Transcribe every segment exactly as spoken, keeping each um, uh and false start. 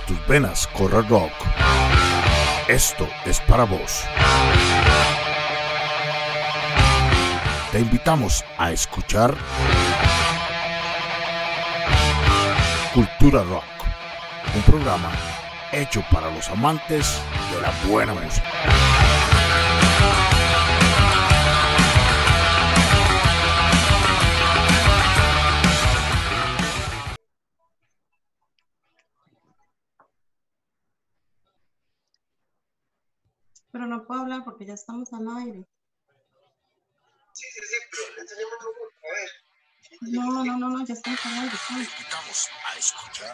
tus venas corre rock. Esto es para vos. Te invitamos a escuchar Cultura Rock, un programa hecho para los amantes de la buena música. Pero no puedo hablar porque ya estamos al aire. Sí, sí, sí, pero enseñame el micrófono, a ver. No, no, no, no, ya estamos al aire. Te invitamos a escuchar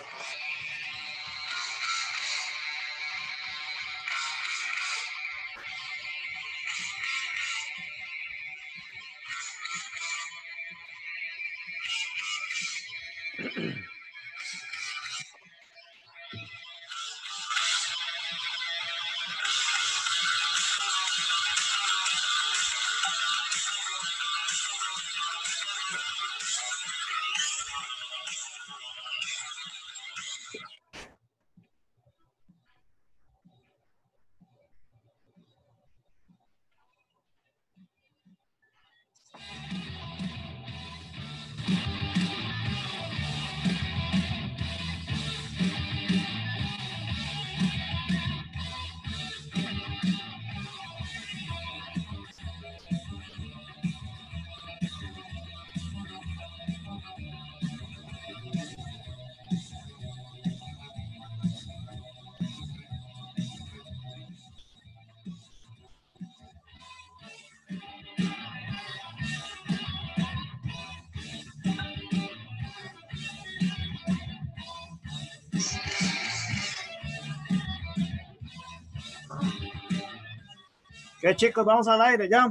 ¿Qué, chicos? Vamos al aire ya.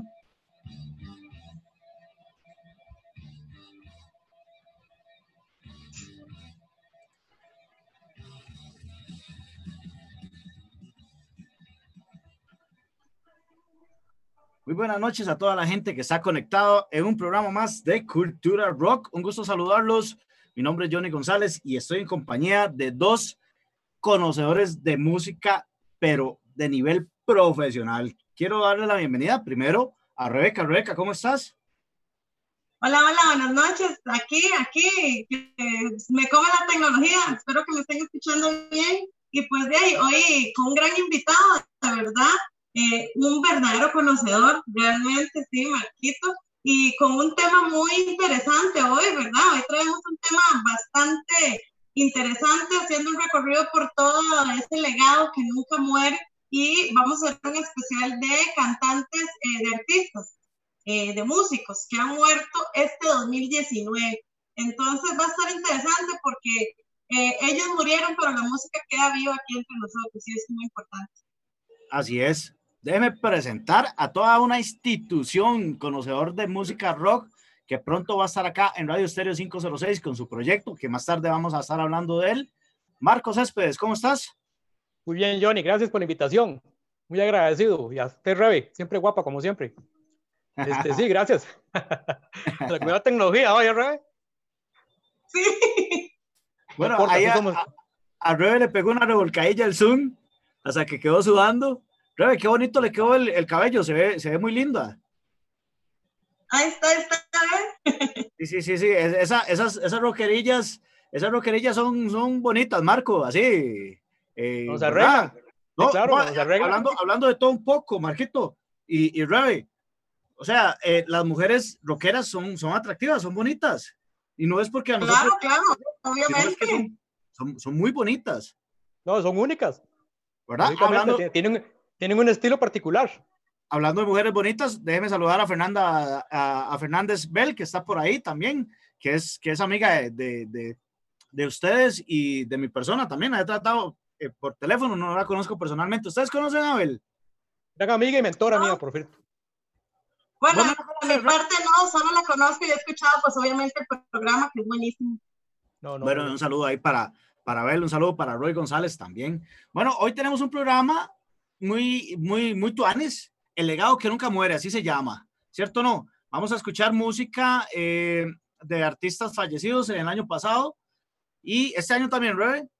Muy buenas noches a toda la gente que está conectado en un programa más de Cultura Rock. Un gusto saludarlos. Mi nombre es Johnny González y estoy en compañía de dos conocedores de música, pero de nivel profesional. Quiero darle la bienvenida primero a Rebeca. Rebeca, ¿cómo estás? Hola, hola, buenas noches. Aquí, aquí, eh, me come la tecnología. Espero que me estén escuchando bien. Y pues de ahí, hoy con un gran invitado, de verdad, eh, un verdadero conocedor, realmente, sí, Marquito. Y con un tema muy interesante hoy, ¿verdad? Hoy traemos un tema bastante interesante, haciendo un recorrido por todo ese legado que nunca muere. Y vamos a hacer un especial de cantantes, eh, de artistas. Eh, de músicos que han muerto este dos mil diecinueve. Entonces va a estar interesante porque eh, ellos murieron, pero la música queda viva aquí entre nosotros y es muy importante. Así es. Déjeme presentar a toda una institución conocedor de música rock que pronto va a estar acá en Radio Estéreo cinco cero seis con su proyecto, que más tarde vamos a estar hablando de él. Marcos Céspedes, ¿cómo estás? Muy bien, Johnny, gracias por la invitación. Muy agradecido. Y a usted, Rebe, siempre guapa, como siempre. Este, sí, gracias. La nueva tecnología, oye, Rebe. Sí. Bueno, no importa, ahí a, somos... a, a Rebe le pegó una revolcadilla el Zoom hasta que quedó sudando. Rebe, qué bonito le quedó el, el cabello, se ve, se ve muy linda. Ahí está, ahí está. Sí, sí, sí, sí. Esa, esas, esas roquerillas, esas roquerillas son, son bonitas, Marco, así. Eh, Nos arreglan. No, sí, claro, no, nos arreglan. Hablando, hablando de todo un poco, Marquito y, y Rebe. O sea, eh, las mujeres rockeras son, son atractivas, son bonitas. Y no es porque a nosotros... Claro, claro, obviamente. Es que son, son, son muy bonitas. No, son únicas. ¿Verdad? Hablando, tienen, tienen un estilo particular. Hablando de mujeres bonitas, déjeme saludar a Fernanda, a, a Fernández Bell, que está por ahí también, que es, que es amiga de, de, de, de ustedes y de mi persona también. La he tratado eh, por teléfono, no la conozco personalmente. ¿Ustedes conocen a Bel? Gran amiga y mentora no. mía, por cierto. Bueno, bueno, de mi parte no, solo la conozco y he escuchado pues obviamente el programa, que es buenísimo. No, no, bueno, no. Un saludo ahí para, para Bel, un saludo para Roy González también. Bueno, hoy tenemos un programa muy, muy, muy tuanes, El legado que nunca muere, así se llama, ¿cierto o no? Vamos a escuchar música eh, de artistas fallecidos en el año pasado y este año también, Rebe.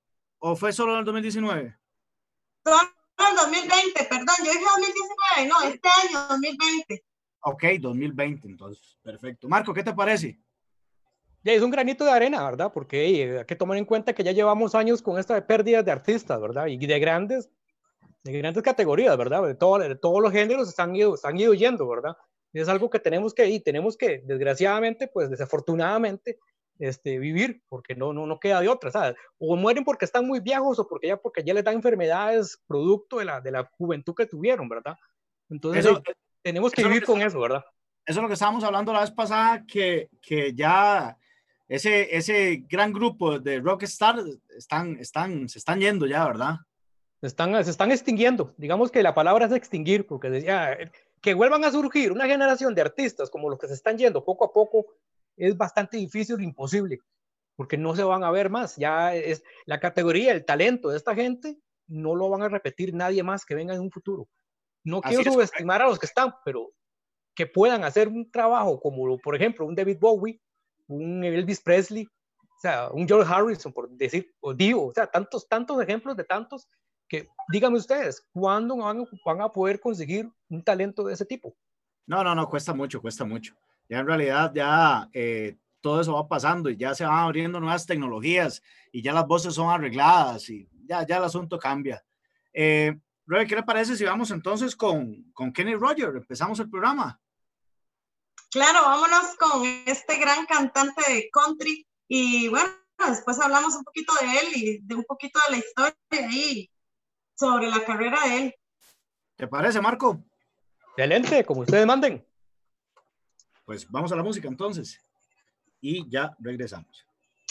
o fue solo en el dos mil diecinueve? Solo en el dos mil veinte, perdón, yo dije dos mil diecinueve, no, este año, dos mil veinte. Ok, dos mil veinte, entonces, perfecto. Marco, ¿qué te parece? Ya es un granito de arena, ¿verdad? Porque hey, hay que tomar en cuenta que ya llevamos años con esta de pérdidas de artistas, ¿verdad? Y de grandes, de grandes categorías, ¿verdad? De, todo, de todos los géneros están ido, están ido yendo, ¿verdad? Y es algo que tenemos que, y tenemos que, desgraciadamente, pues desafortunadamente, este, vivir, porque no, no, no queda de otra, ¿sabes? O mueren porque están muy viejos o porque ya, porque ya les dan enfermedades producto de la, de la juventud que tuvieron, ¿verdad? Entonces, eso, hey, tenemos que vivir que con eso, ¿verdad? Eso es lo que estábamos hablando la vez pasada, que, que ya ese, ese gran grupo de rockstar están, están, se están yendo ya, ¿verdad? Se están, se están extinguiendo. Digamos que la palabra es extinguir, porque decía, que vuelvan a surgir una generación de artistas como los que se están yendo poco a poco es bastante difícil, imposible, porque no se van a ver más. Ya es la categoría, el talento de esta gente, no lo van a repetir nadie más que venga en un futuro. No Así quiero es, subestimar a los que están, pero que puedan hacer un trabajo como, por ejemplo, un David Bowie, un Elvis Presley, o sea, un George Harrison, por decir, o Dio, o sea, tantos, tantos ejemplos de tantos que, díganme ustedes, ¿cuándo van, van a poder conseguir un talento de ese tipo? No, no, no, cuesta mucho, cuesta mucho. Ya en realidad ya eh, todo eso va pasando y ya se van abriendo nuevas tecnologías y ya las voces son arregladas y ya, ya el asunto cambia. Eh, Roy, ¿qué le parece si vamos entonces con, con Kenny Rogers? Empezamos el programa. Claro, vámonos con este gran cantante de country y bueno, después hablamos un poquito de él y de un poquito de la historia ahí sobre la carrera de él. ¿Te parece, Marco? Excelente, como ustedes manden. Pues vamos a la música entonces y ya regresamos.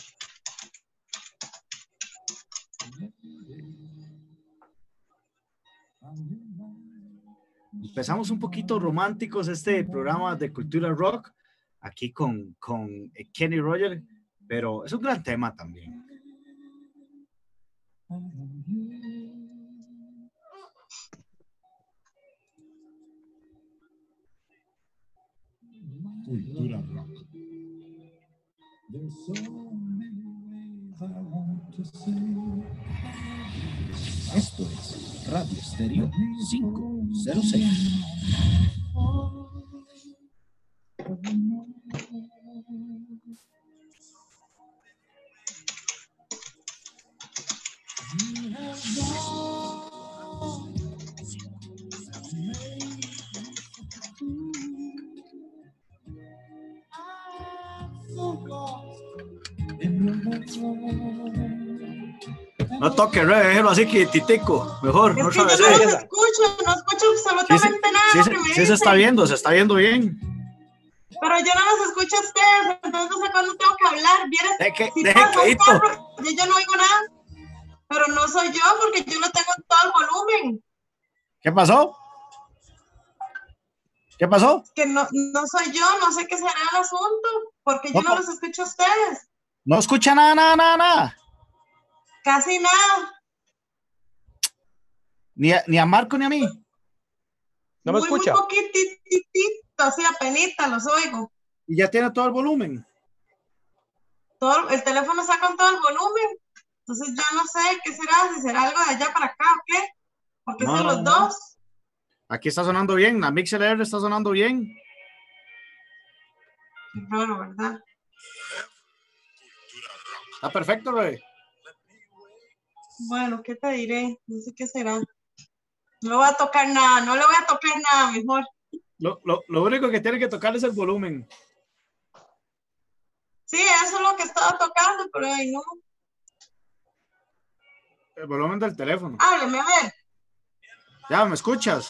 Empezamos un poquito románticos este programa de Cultura Rock, aquí con, con Kenny Rogers, pero es un gran tema también. Cultura Rock. There's so many ways I want to say. Esto es Radio Estéreo quinientos seis. No toque, Rey, déjelo así quietitico, mejor. Es no que yo no los escucho, no escucho absolutamente sí, nada. Sí, sí, sí se está viendo, se está viendo bien. Pero yo no los escucho a ustedes, entonces no sé cuándo tengo que hablar. ¿Vieres? De que, si de pasa un que carro, yo, yo no oigo nada. Pero no soy yo, porque yo no tengo todo el volumen. ¿Qué pasó? ¿Qué pasó? Que no, no soy yo, no sé qué será el asunto, porque yo no, no los escucho a ustedes. No escucha nada, nada, nada, nada. Casi nada. Ni a, ni a Marco ni a mí. No me muy, escucha. Muy poquitito, así apenita los oigo. Y ya tiene todo el volumen. Todo, el teléfono está con todo el volumen. Entonces ya no sé qué será, si será algo de allá para acá o qué. Porque no, son no, los no. dos. Aquí está sonando bien, la Mix L R está sonando bien. Claro, ¿verdad? Está perfecto, Rey. Bueno, ¿qué te diré? No sé qué será. No voy a tocar nada, no le voy a tocar nada, mejor. Lo, lo, lo único que tiene que tocar es el volumen. Sí, eso es lo que estaba tocando, pero ahí no. El volumen del teléfono. Hábleme, a ver. Ya, ¿me escuchas?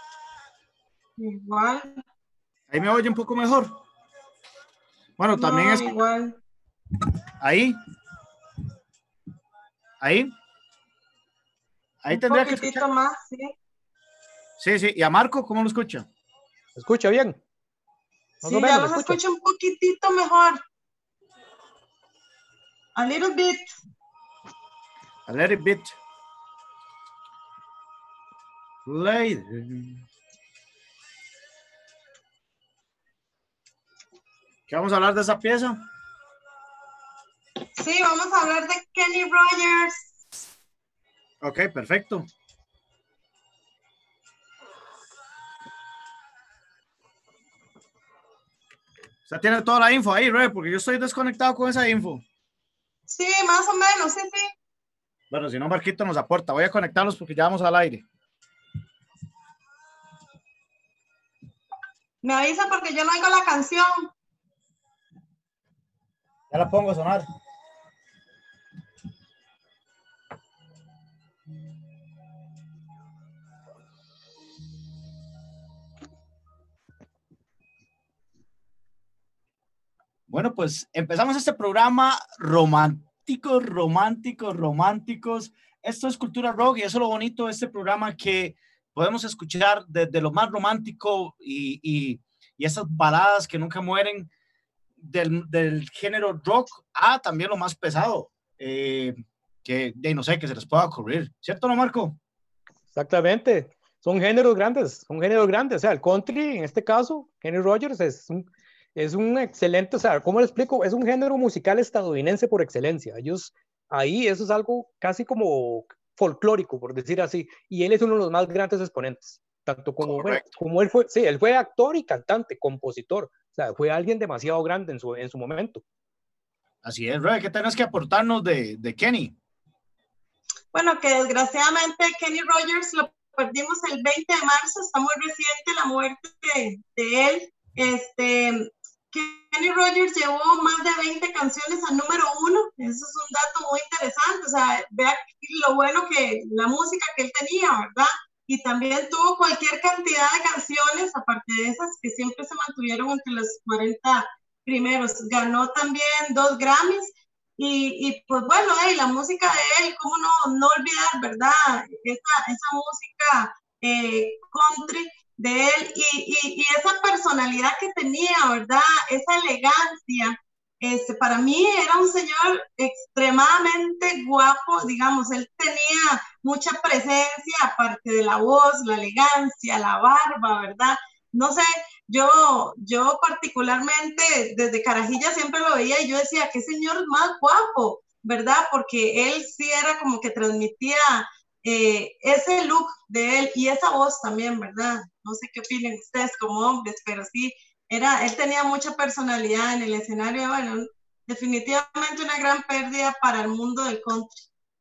Igual. Ahí me oye un poco mejor. Bueno, también no, es... igual. Ahí. Ahí. Ahí un tendría que escuchar. escuchar. Más, sí. Sí, sí. ¿Y a Marco cómo lo escucha? ¿Escucha bien? Más sí, ya los escucho un poquitito mejor. A little bit. A little bit. Later. ¿Qué vamos a hablar de esa pieza? Sí, vamos a hablar de Kenny Rogers. Ok, perfecto. Usted tiene toda la info ahí, Ray, porque yo estoy desconectado con esa info. Sí, más o menos, sí, sí. Bueno, si no, Marquito nos aporta. Voy a conectarlos porque ya vamos al aire. Me avisa porque yo no oigo la canción. Ya la pongo a sonar. Bueno, pues empezamos este programa románticos, románticos, románticos. Esto es Cultura Rock y eso es lo bonito de este programa, que podemos escuchar desde lo más romántico y, y, y esas baladas que nunca mueren del, del género rock a también lo más pesado, eh, que de, no sé, que se les pueda ocurrir. ¿Cierto, no, Marco? Exactamente. Son géneros grandes, son géneros grandes. O sea, el country, en este caso, Kenny Rogers, es un, es un excelente, o sea, ¿cómo le explico? Es un género musical estadounidense por excelencia. Ellos, ahí, eso es algo casi como folclórico, por decir así. Y él es uno de los más grandes exponentes. Tanto como, bueno, como él fue, sí, él fue actor y cantante, compositor. O sea, fue alguien demasiado grande en su, en su momento. Así es, Ray. ¿Qué tenés que aportarnos de, de Kenny? Bueno, que desgraciadamente Kenny Rogers lo perdimos el veinte de marzo, está muy reciente la muerte de, de él. Este, Kenny Rogers llevó más de veinte canciones al número uno, eso es un dato muy interesante, o sea, vea lo bueno que la música que él tenía, ¿verdad? Y también tuvo cualquier cantidad de canciones, aparte de esas que siempre se mantuvieron entre los cuarenta primeros. Ganó también dos Grammys. Y, y pues bueno, eh, la música de él, cómo no, no olvidar, ¿verdad? Esa, esa música eh, country de él y, y, y esa personalidad que tenía, ¿verdad? Esa elegancia. Este, para mí era un señor extremadamente guapo, digamos, él tenía mucha presencia, aparte de la voz, la elegancia, la barba, ¿verdad? No sé, yo, yo particularmente desde carajilla siempre lo veía y yo decía, qué señor más guapo, ¿verdad? Porque él sí era como que transmitía eh, ese look de él y esa voz también, ¿verdad? No sé qué opinen ustedes como hombres, pero sí, era, él tenía mucha personalidad en el escenario. Bueno, definitivamente una gran pérdida para el mundo del country.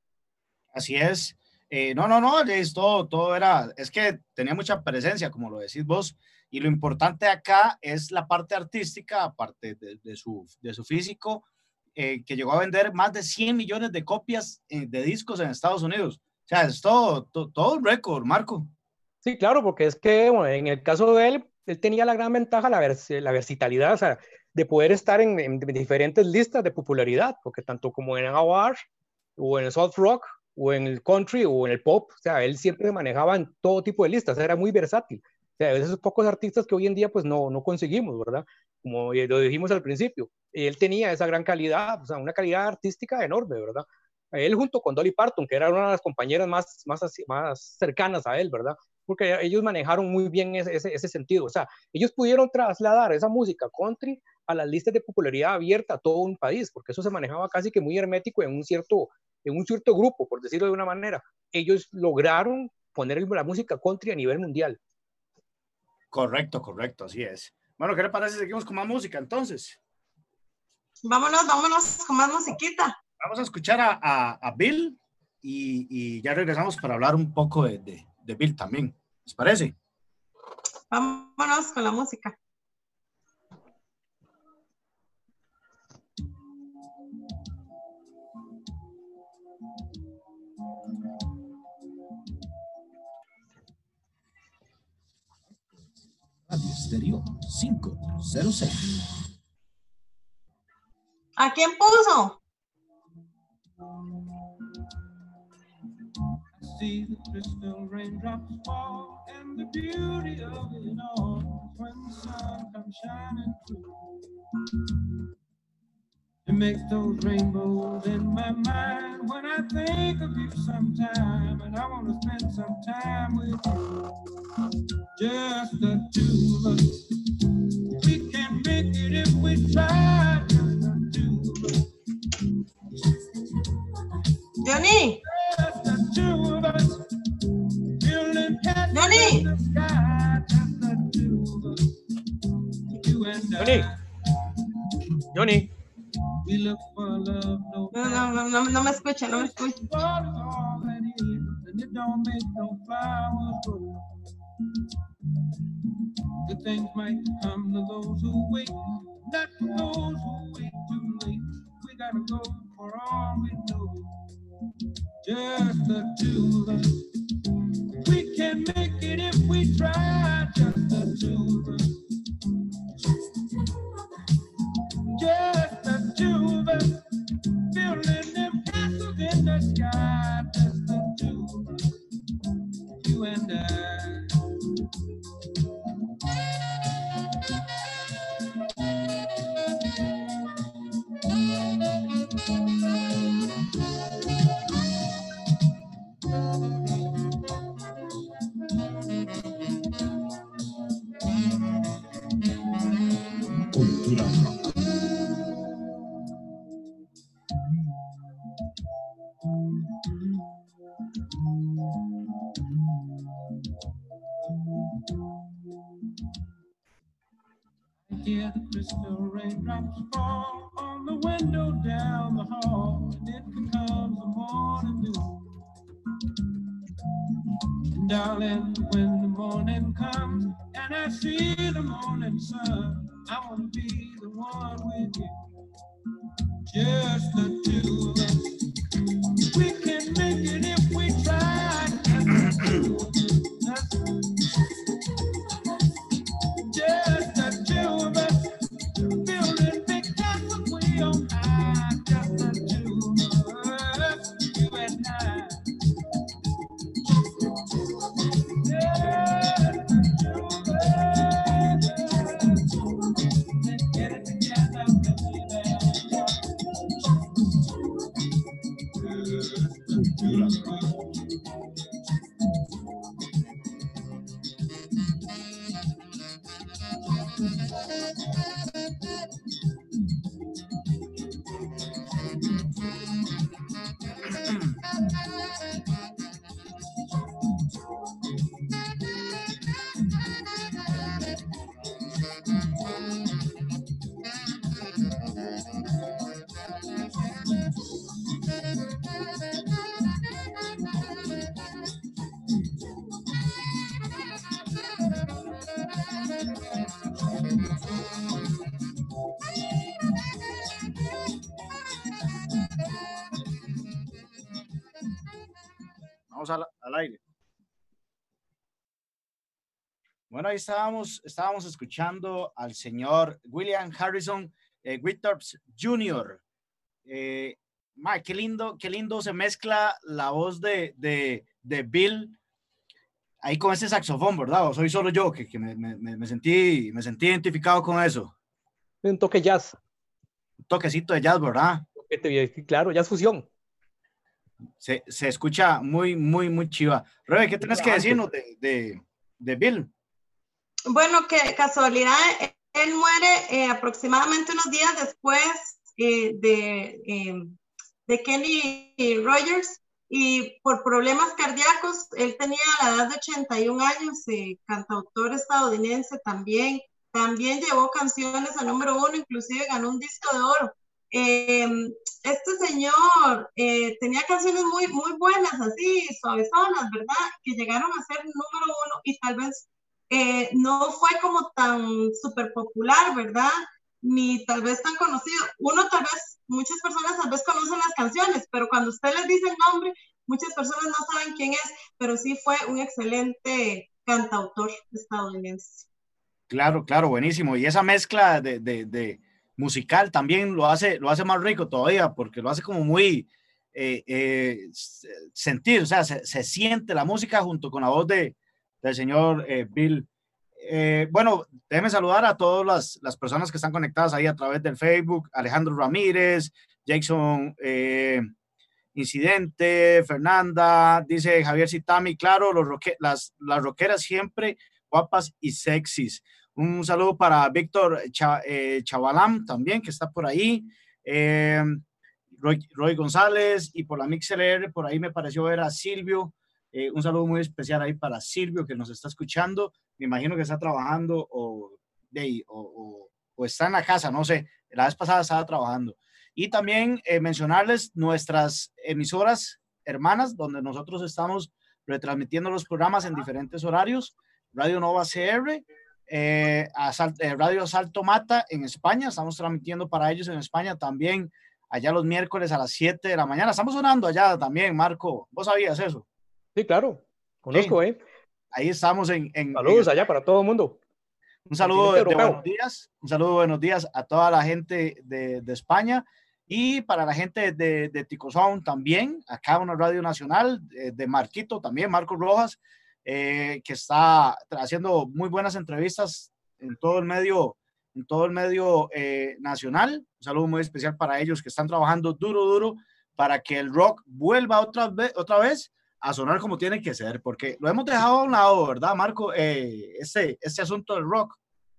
Así es. Eh, no, no, no, es todo, todo era, es que tenía mucha presencia, como lo decís vos, y lo importante acá es la parte artística, aparte de, de, su, de su físico, eh, que llegó a vender más de cien millones de copias eh, de discos en Estados Unidos. O sea, es todo, todo, todo un récord, Marco. Sí, claro, porque es que bueno, en el caso de él, él tenía la gran ventaja, la, vers la versatilidad, o sea, de poder estar en, en diferentes listas de popularidad, porque tanto como en el R and B, o en el soft rock, o en el country, o en el pop, o sea, él siempre manejaba en todo tipo de listas, era muy versátil. O sea, esos pocos artistas que hoy en día pues no, no conseguimos, ¿verdad? Como lo dijimos al principio, él tenía esa gran calidad, o sea, una calidad artística enorme, ¿verdad? Él junto con Dolly Parton, que era una de las compañeras más, más, más cercanas a él, ¿verdad? Porque ellos manejaron muy bien ese, ese, ese sentido. O sea, ellos pudieron trasladar esa música country a las listas de popularidad abierta a todo un país, porque eso se manejaba casi que muy hermético en un cierto, en un cierto grupo, por decirlo de una manera. Ellos lograron poner la música country a nivel mundial. Correcto, correcto, así es. Bueno, ¿qué le parece si seguimos con más música entonces? Vámonos, vámonos con más musiquita. Vamos a escuchar a, a, a Bill y, y ya regresamos para hablar un poco de, de, de Bill también. ¿Les parece? Vámonos con la música. Radio Estéreo cinco cero seis. ¿A quién puso? See the crystal raindrops fall, and the beauty of it all when the sun comes shining through. It makes those rainbows in my mind when I think of you sometime, and I want to spend some time with you. Just the two of us. We can make it if we try. Just the two of us. Johnny. Just the two of us. the sky, just the two of us, you and Johnny. I. Johnny. We look for love, no No, no, no, no, no me escucha, no me escucha. Water's all that is, and it don't make no flowers grow. Good things might come to those who wait, not to those who wait too late. We gotta go for all we know. Just the two of us. We can make it if we try. Just the two of us. Just the two of us. Building them castles in the sky. Just the two of us. You and I. Cultura Rock. Hear the crystal raindrops fall on the window down the hall, and it becomes the morning dew. And darling, when the morning comes and I see the morning sun, I want to be the one with you. Just the two of us. We can make it if we try. Just the two of us. Building big castles way on high. Just the two of us. You and I. Just the two of us. Let's get it together, baby. Cultura Rock. Vamos al, al aire. Bueno, ahí estábamos, estábamos escuchando al señor William Harrison eh, Witthorst junior Eh, ma, qué lindo, qué lindo se mezcla la voz de, de, de Bill ahí con ese saxofón, ¿verdad? O soy solo yo que, que me, me, me, sentí, me sentí identificado con eso. Un toque jazz. Un toquecito de jazz, ¿verdad? Claro, jazz fusión. Se, se escucha muy, muy, muy chiva. Rebe, ¿qué tienes que decirnos de, de, de Bill? Bueno, que casualidad, él muere eh, aproximadamente unos días después eh, de, eh, de Kenny Rogers, y por problemas cardíacos. Él tenía la edad de ochenta y un años, eh, cantautor estadounidense también. También llevó canciones a número uno, inclusive ganó un disco de oro. Eh, este señor eh, tenía canciones muy, muy buenas, así, suavezonas, ¿verdad? Que llegaron a ser número uno y tal vez eh, no fue como tan súper popular, ¿verdad? Ni tal vez tan conocido. Uno tal vez, muchas personas tal vez conocen las canciones, pero cuando usted les dice el nombre, muchas personas no saben quién es, pero sí fue un excelente cantautor estadounidense. Claro, claro, buenísimo. Y esa mezcla de, de, de musical también lo hace, lo hace más rico todavía, porque lo hace como muy eh, eh, sentir, o sea, se, se siente la música junto con la voz de, del señor eh, Bill. Eh, bueno, déjenme saludar a todas las, las personas que están conectadas ahí a través del Facebook: Alejandro Ramírez, Jackson eh, Incidente, Fernanda, dice Javier Citami, claro, los roque, las, las rockeras siempre guapas y sexys. Un saludo para Víctor Cha, eh, Chavalam también, que está por ahí. Eh, Roy, Roy González, y por la MixLR, por ahí me pareció ver a Silvio. Eh, un saludo muy especial ahí para Silvio, que nos está escuchando. Me imagino que está trabajando o, de, o, o, o está en la casa, no sé. La vez pasada estaba trabajando. Y también eh, mencionarles nuestras emisoras hermanas, donde nosotros estamos retransmitiendo los programas en diferentes horarios. Radio Nova C R, eh, Asal, eh, Radio Salto Mata en España. Estamos transmitiendo para ellos en España también, allá los miércoles a las siete de la mañana. Estamos sonando allá también, Marco. ¿Vos sabías eso? Sí, claro. Conozco, sí. ¿eh? Ahí estamos en... en Saludos en allá para todo el mundo. Un saludo de, de buenos días. Un saludo de buenos días a toda la gente de, de España y para la gente de, de Ticozón también. Acá una radio nacional de, de Marquito también, Marcos Rojas, eh, que está haciendo muy buenas entrevistas en todo el medio, en todo el medio eh, nacional. Un saludo muy especial para ellos que están trabajando duro, duro para que el rock vuelva otra vez, otra vez a sonar como tiene que ser, porque lo hemos dejado a un lado, ¿verdad, Marco? Eh, este, este asunto del rock.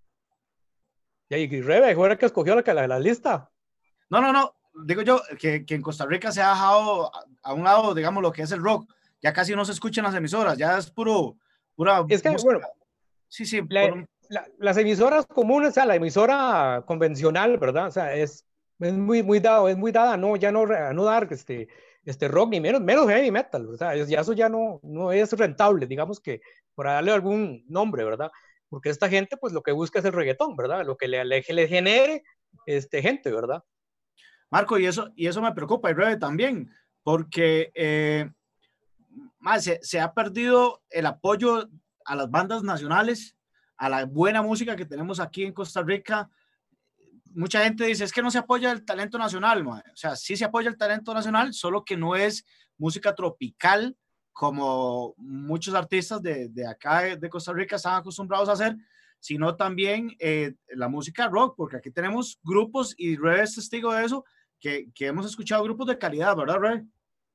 Y, y Rebe, ¿fue el que escogió la, la, la lista? No, no, no. Digo yo que, que en Costa Rica se ha dejado a, a un lado, digamos, lo que es el rock. Ya casi no se escuchan las emisoras, ya es puro, pura es que, música. Bueno, sí, sí. La, por... la, las emisoras comunes, o sea, la emisora convencional, ¿verdad? O sea, es, es muy, muy dado, es muy dada, no, ya no, a no dar este, este rock, ni menos, menos heavy metal, o sea, ya eso ya no, no es rentable, digamos que, por darle algún nombre, ¿verdad? Porque esta gente, pues, lo que busca es el reggaetón, ¿verdad? Lo que le, le, le genere este, gente, ¿verdad? Marco, y eso, y eso me preocupa, y Rebe también, porque eh, más, se, se ha perdido el apoyo a las bandas nacionales, a la buena música que tenemos aquí en Costa Rica. Mucha gente dice, es que no se apoya el talento nacional, man. O sea, sí se apoya el talento nacional, solo que no es música tropical como muchos artistas de, de acá de, de Costa Rica están acostumbrados a hacer, sino también eh, la música rock, porque aquí tenemos grupos, y Rebe es testigo de eso, que, que hemos escuchado grupos de calidad, ¿verdad, Rebe?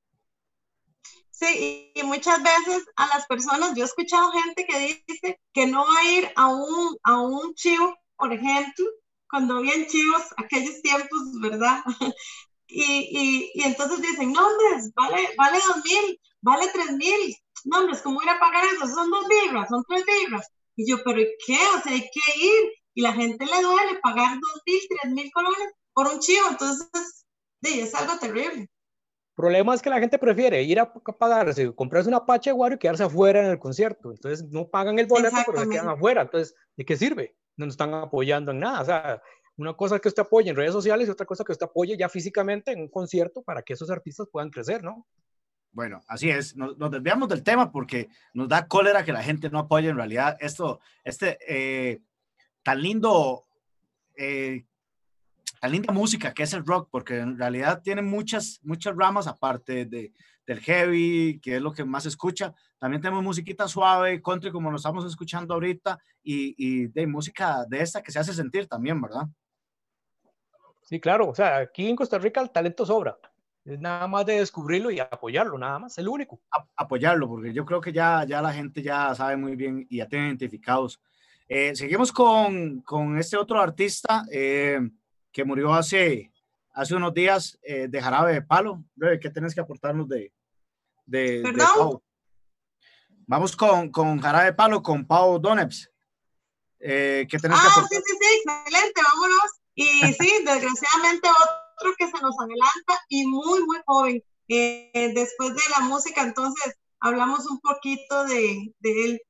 Sí, y muchas veces a las personas, yo he escuchado gente que dice que no va a ir a un, a un chivo, por ejemplo, cuando habían chivos, aquellos tiempos, ¿verdad? Y, y, y entonces dicen, no, hombre, vale, vale dos mil, vale tres mil, no, hombre, ¿cómo ir a pagar eso? Son dos birras, son tres birras. Y yo, ¿pero qué? O sea, hay que ir. Y la gente le duele pagar dos mil, tres mil colones por un chivo, entonces, sí, es algo terrible. El problema es que la gente prefiere ir a pagarse, comprarse una pacha de guaro y quedarse afuera en el concierto. Entonces no pagan el boleto, pero se quedan afuera. Entonces, ¿de qué sirve? No nos están apoyando en nada. O sea, una cosa es que usted apoye en redes sociales y otra cosa que usted apoye ya físicamente en un concierto para que esos artistas puedan crecer, ¿no? Bueno, así es. Nos, nos desviamos del tema porque nos da cólera que la gente no apoye en realidad esto, este eh, tan lindo, eh, tan linda música que es el rock, porque en realidad tiene muchas, muchas ramas aparte de, del heavy, que es lo que más se escucha. También tenemos musiquita suave, country, como lo estamos escuchando ahorita, y, y de música de esta que se hace sentir también, ¿verdad? Sí, claro. O sea, aquí en Costa Rica el talento sobra. Es nada más de descubrirlo y apoyarlo, nada más, es lo único. A, apoyarlo, porque yo creo que ya, ya la gente ya sabe muy bien y ya tiene identificados. Eh, seguimos con, con este otro artista eh, que murió hace, hace unos días eh, de Jarabe de Palo. ¿Qué tenés que aportarnos de, de, ¿Perdón? de Pau? Vamos con, con Jarabe de Palo, con Pau Donebs. Eh, ¿Qué tenés ah, que aportar? sí, sí, sí, excelente, vámonos. Y sí, desgraciadamente otro que se nos adelanta y muy, muy joven. Eh, después de la música, entonces, hablamos un poquito de, de él.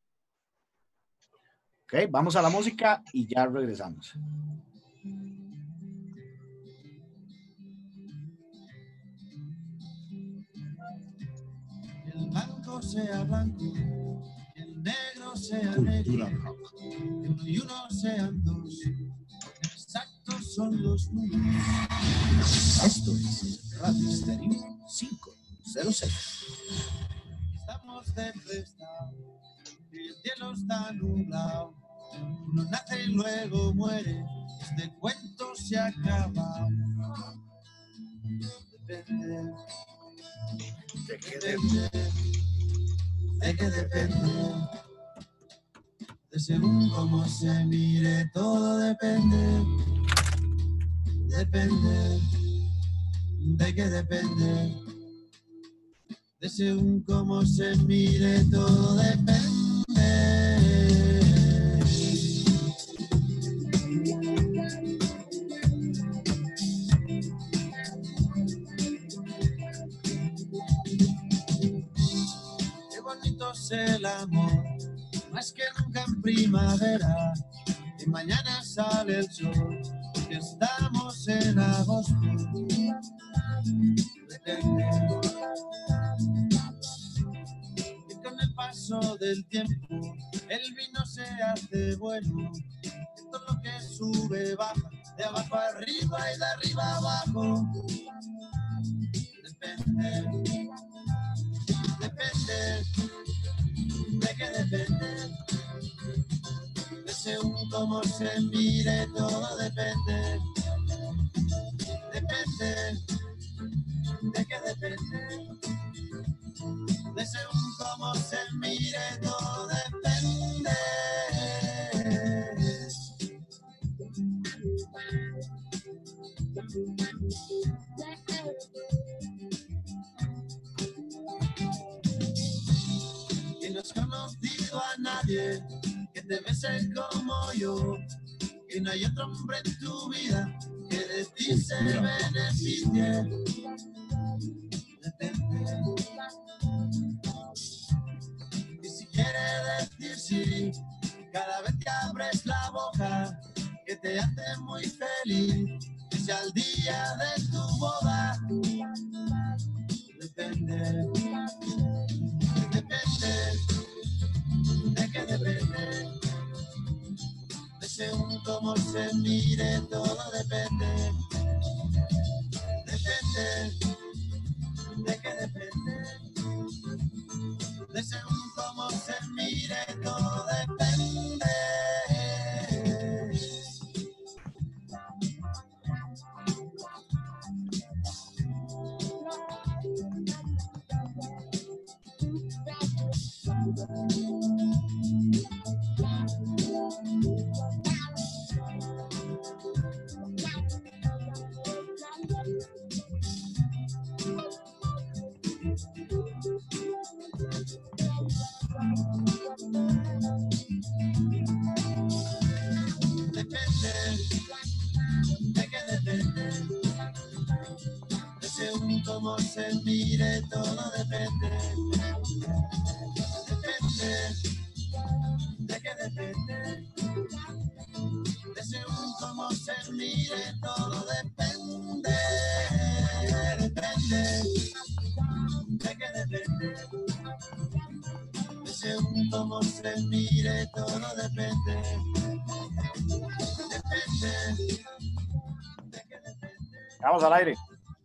Ok, vamos a la música y ya regresamos. El blanco sea blanco, el negro sea negro, que uno y uno sean dos. Exactos son los números. Esto es Radio Estéreo quinientos seis. Estamos de prestado, el cielo está nublado. Uno nace y luego muere, este cuento se acaba. Depende, ¿De qué depende, de qué depende. De según cómo se mire, todo depende. Depende, de qué depende. De según cómo se mire, todo depende. Qué bonito es el amor, más que nunca en primavera. Y mañana sale el sol, que estamos en agosto. Depende. Y con el paso del tiempo, el vino se hace bueno. Y todo lo que sube baja, de abajo arriba y de arriba abajo. Depende. Depende. ¿De qué depende? De según cómo se mire, todo depende. Depende. ¿De qué depende? De según cómo se mire, todo depende. Y no has conocido a nadie que te bese como yo. Y no hay otro hombre en tu vida que de ti se beneficie. Depende. Y si quiere decir sí, cada vez que abres la boca, que te hace muy feliz, que sea el día de tu boda. Depende. Depende. ¿De qué depende? De según cómo se mire, todo depende. Depende. ¿De qué depende? De según cómo se mire, todo depende. Depende. ¿De qué depende? De según cómo se mire, todo depende. Depende. ¿De qué depende? De según cómo se mire, todo depende. Depende. ¿De qué depende? De según cómo se mire, todo depende. Depende. ¿De qué depende? Vamos al aire.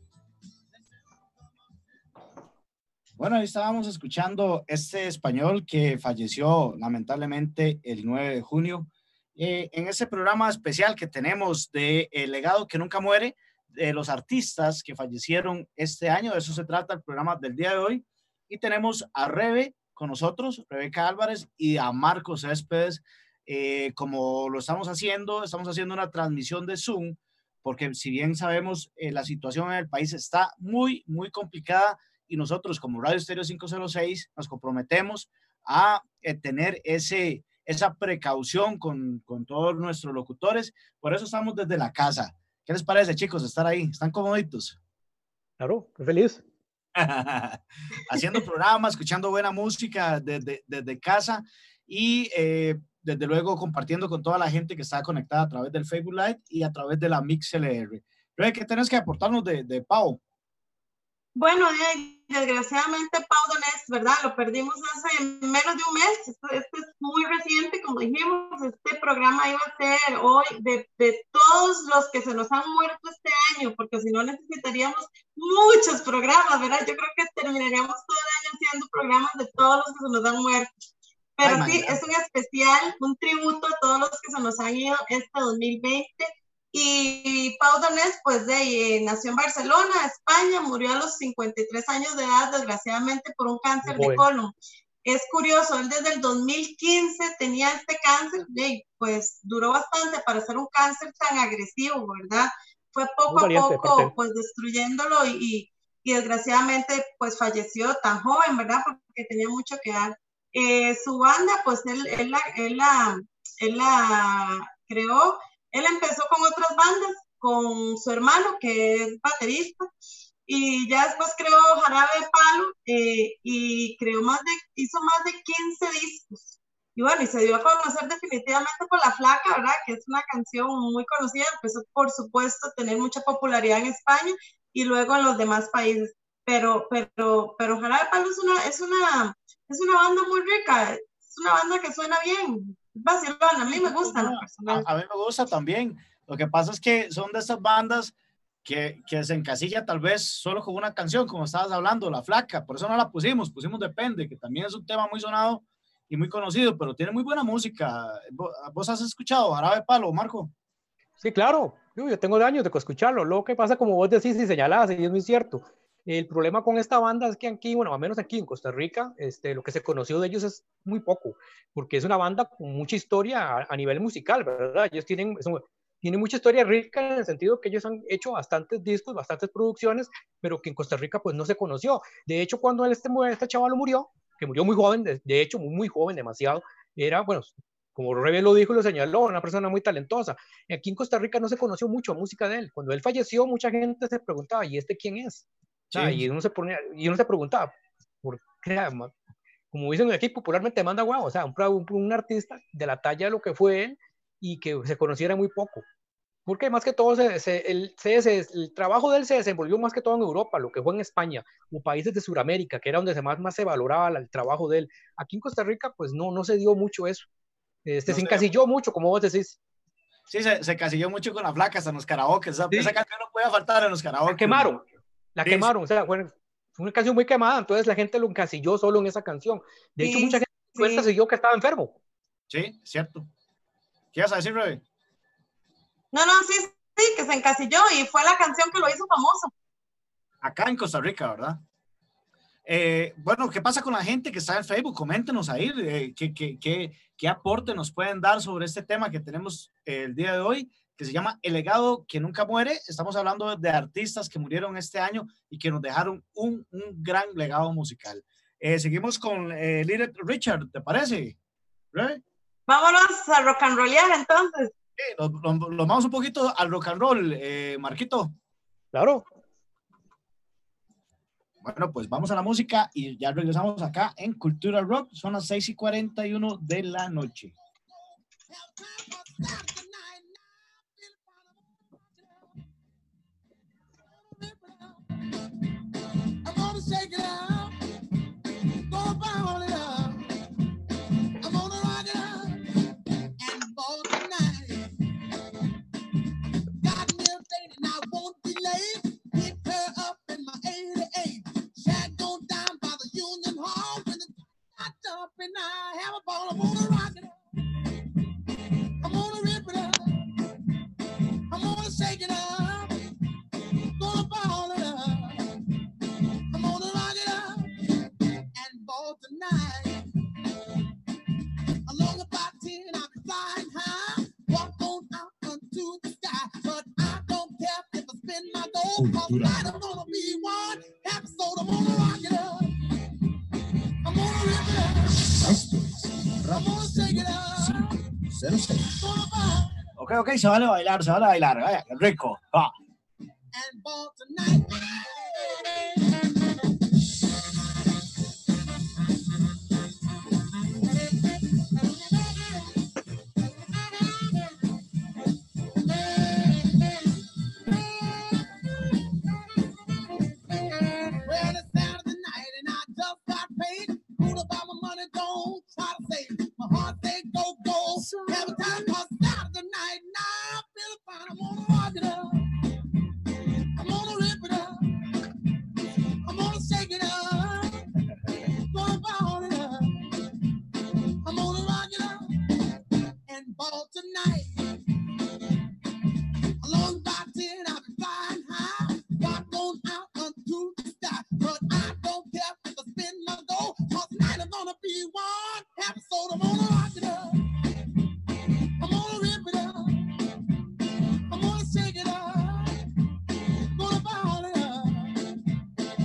Bueno, ahí estábamos escuchando este español que falleció lamentablemente el nueve de junio. Eh, en ese programa especial que tenemos de El legado que nunca muere, de los artistas que fallecieron este año, de eso se trata el programa del día de hoy. Y tenemos a Rebe con nosotros, Rebeca Álvarez, y a Marcos Céspedes. Eh, como lo estamos haciendo, estamos haciendo una transmisión de Zoom, porque si bien sabemos, eh, la situación en el país está muy, muy complicada, y nosotros como Radio Estéreo quinientos seis nos comprometemos a eh, tener ese, esa precaución con, con todos nuestros locutores. Por eso estamos desde la casa. ¿Qué les parece, chicos, estar ahí? ¿Están comoditos? Claro, qué feliz. Haciendo programas, escuchando buena música desde, desde casa y eh, desde luego compartiendo con toda la gente que está conectada a través del Facebook Live y a través de la MixLR. ¿Qué tenés que aportarnos de, de Pau? Bueno, desgraciadamente Pau Donés, ¿verdad? Lo perdimos hace menos de un mes. Esto, esto es muy reciente, como dijimos. Este programa iba a ser hoy de, de todos los que se nos han muerto este año, porque si no necesitaríamos muchos programas, ¿verdad? Yo creo que terminaríamos todo el año haciendo programas de todos los que se nos han muerto. Pero Ay, sí, man, es un especial, un tributo a todos los que se nos han ido este dos mil veinte. Y Pau Donés, pues de, eh, nació en Barcelona, España, murió a los cincuenta y tres años de edad, desgraciadamente por un cáncer Buen. de colon. Es curioso, él desde el dos mil quince tenía este cáncer, y pues duró bastante para ser un cáncer tan agresivo, ¿verdad? Fue poco Muy a valiente, poco, pues destruyéndolo y, y desgraciadamente pues falleció tan joven, ¿verdad? Porque tenía mucho que dar. Eh, su banda, pues él, él, la, él, la, él la creó, él empezó con otras bandas, con su hermano que es baterista, y ya después creó Jarabe de Palo, eh, y creó más de, hizo más de quince discos. Y bueno, y se dio a conocer definitivamente por La Flaca, ¿verdad? Que es una canción muy conocida, empezó por supuesto a tener mucha popularidad en España y luego en los demás países. Pero, pero, pero Jarabe de Palo es una, es una, es una banda muy rica, es una banda que suena bien, vacilón, a mí me gusta. No, a, a mí me gusta también. Lo que pasa es que son de estas bandas que, que se encasilla tal vez solo con una canción, como estabas hablando, La Flaca, por eso no la pusimos, pusimos Depende, que también es un tema muy sonado y muy conocido, pero tiene muy buena música. ¿Vos has escuchado Jarabe de Palo, Marco? Sí, claro, yo, yo tengo años de escucharlo. Lo que pasa, como vos decís y señalás, y es muy cierto, el problema con esta banda es que aquí, bueno, al menos aquí en Costa Rica, este, lo que se conoció de ellos es muy poco, porque es una banda con mucha historia a, a nivel musical, ¿verdad? Ellos tienen, son, tienen mucha historia rica en el sentido que ellos han hecho bastantes discos, bastantes producciones, pero que en Costa Rica pues no se conoció. De hecho, cuando este, este chaval murió, que murió muy joven, de, de hecho muy, muy joven, demasiado, era, bueno, como Rebe lo dijo y lo señaló, una persona muy talentosa. Aquí en Costa Rica no se conoció mucho música de él. Cuando él falleció, mucha gente se preguntaba, ¿y este quién es? Sí. Ah, y, uno se ponía, y uno se preguntaba, ¿por qué? Como dicen aquí popularmente, manda huevo, o sea, un, un, un artista de la talla de lo que fue él y que se conociera muy poco. Porque más que todo, se, se, el, se, se, el trabajo de él se desenvolvió más que todo en Europa, lo que fue en España, o países de Sudamérica, que era donde se más, más se valoraba el trabajo de él. Aquí en Costa Rica, pues no, no se dio mucho eso. Este, no se encasilló mucho, como vos decís. Sí, se, se encasilló mucho con La Flaca, hasta en los karaoke. Esa, sí. esa canción no puede faltar en los karaoke. La quemaron, la sí, quemaron, sí. O sea, fue, fue una canción muy quemada, entonces la gente lo encasilló solo en esa canción. De sí, hecho, mucha gente sí. cuenta siguió que estaba enfermo. Sí, cierto. ¿Qué ibas a decir, Rebe? No, no, sí, sí, que se encasilló y fue la canción que lo hizo famoso. Acá en Costa Rica, ¿verdad? Eh, bueno, ¿qué pasa con la gente que está en Facebook? Coméntenos ahí eh, qué, qué, qué, qué aporte nos pueden dar sobre este tema que tenemos eh, el día de hoy, que se llama El legado que nunca muere. Estamos hablando de artistas que murieron este año y que nos dejaron un, un gran legado musical. Eh, seguimos con eh, Little Richard, ¿te parece? ¿Right? Vámonos a rock and rollear entonces. Sí, nos, nos, nos vamos un poquito al rock and roll, eh, Marquito. Claro. Bueno, pues vamos a la música y ya regresamos acá en Cultura Rock. Son las seis y cuarenta y uno de la noche. And I have a ball, I'm gonna rock it up. I'm gonna rip it up. I'm gonna shake it up. Gonna ball it up. I'm gonna rock it up and ball tonight. Along about ten, I'll be flying high. Walk on out onto the sky. But I don't care if I spin my gold. Cause tonight I'm gonna be one episode. I'm gonna rock it up. I'm gonna rip it up. Esto es Radio Estéreo cinco cero seis. Ok, ok, se vale bailar, se vale bailar. Vaya, qué rico. Ah. And ball tonight. Well, it's Saturday night and I just got paid. Who'd about my money? Don't try to save. My heart say go, go. Every time I start the night, now I feel fine. I'm gonna rock it up. I'm gonna rip it up. I'm gonna shake it up. Gonna ball it up. I'm gonna rock it up and ball tonight. Along by ten, I'll be flying high. Rock on out unto the sky. But I don't care if I spin my goal. Cause tonight I'm gonna be one episode. I'm gonna rock it up. I'm gonna rip it up. I'm gonna shake it up. Gonna ball it up.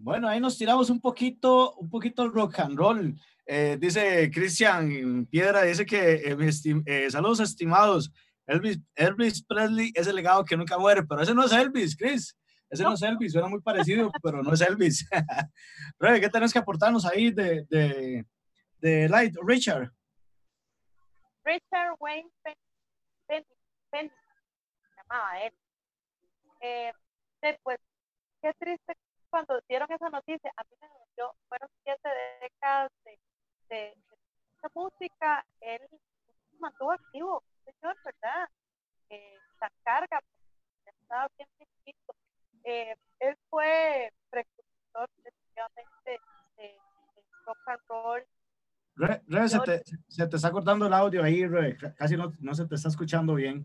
Bueno, ahí nos tiramos un poquito, un poquito el rock and roll. Eh, dice Cristian Piedra, dice que eh, estim eh, saludos estimados. Elvis, Elvis Presley es el legado que nunca muere, pero ese no es Elvis, Chris. Ese no es Elvis, suena muy parecido, pero no es Elvis. Rebe, ¿qué tenés que aportarnos ahí de, de, de Light, Richard? Richard Wayne Penn, Penn, Penn, se llamaba él. Eh, pues, qué triste cuando dieron esa noticia. A mí me dolió, fueron siete décadas de, de, de esa música. Él se mantuvo activo, señor, ¿verdad? Eh, la carga, estaba bien chiquito. Eh, él fue precursor definitivamente de, de rock and roll. Re, Re, se, te, se te está cortando el audio ahí, Re. Casi no, no se te está escuchando bien.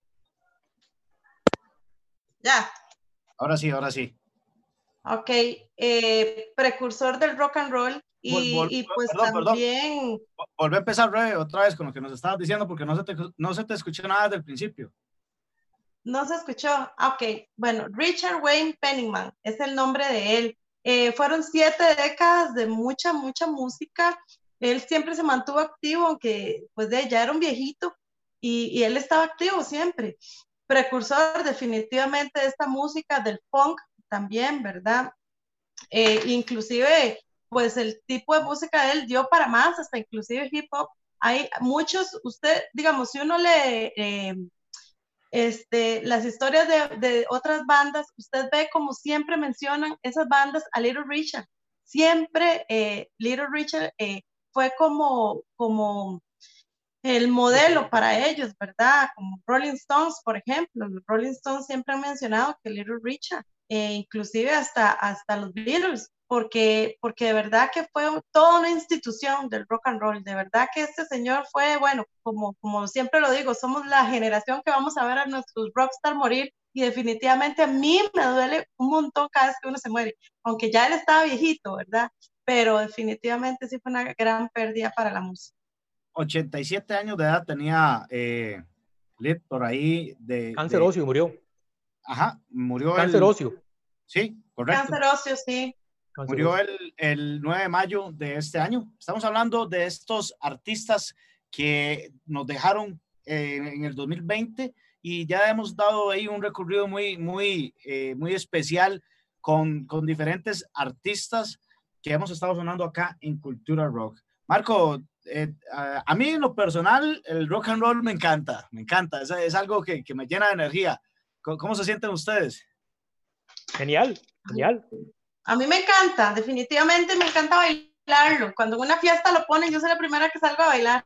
Ya. Ahora sí, ahora sí. Ok, eh, precursor del rock and roll y, Vol, vol, y pues perdón, también... Perdón. Volví a empezar, Re, otra vez con lo que nos estabas diciendo porque no se te, no se te escuchó nada desde el principio. No se escuchó. Ok, bueno, Richard Wayne Penningman es el nombre de él. Eh, fueron siete décadas de mucha, mucha música. Él siempre se mantuvo activo, aunque pues de, ya era un viejito y, y él estaba activo siempre. Precursor definitivamente de esta música, del funk también, ¿verdad? Eh, inclusive, pues el tipo de música de él dio para más, hasta inclusive hip hop. Hay muchos, usted, digamos, si uno le... Eh, Este, las historias de, de otras bandas, usted ve como siempre mencionan esas bandas a Little Richard. Siempre eh, Little Richard eh, fue como, como el modelo para ellos, ¿verdad? Como Rolling Stones, por ejemplo. Los Rolling Stones siempre han mencionado que Little Richard, eh, inclusive hasta, hasta los Beatles, porque, porque de verdad que fue toda una institución del rock and roll. De verdad que este señor fue, bueno, como, como siempre lo digo, somos la generación que vamos a ver a nuestros rockstar morir y definitivamente a mí me duele un montón cada vez que uno se muere, aunque ya él estaba viejito, ¿verdad? Pero definitivamente sí fue una gran pérdida para la música. ochenta y siete años de edad tenía eh, Lit por ahí de... Cáncer de, óseo, murió. Ajá, murió Cáncer el... óseo. Sí, correcto. Cáncer óseo, sí. Cáncer Murió óseo. el, el nueve de mayo de este año. Estamos hablando de estos artistas que nos dejaron eh, en el dos mil veinte y ya hemos dado ahí un recorrido muy, muy, eh, muy especial con, con diferentes artistas que hemos estado sonando acá en Cultura Rock. Marco, eh, a, a mí en lo personal el rock and roll me encanta, me encanta, es, es algo que, que me llena de energía. ¿Cómo, cómo se sienten ustedes? Genial, genial. A mí me encanta, definitivamente me encanta bailarlo. Cuando en una fiesta lo ponen, yo soy la primera que salgo a bailar.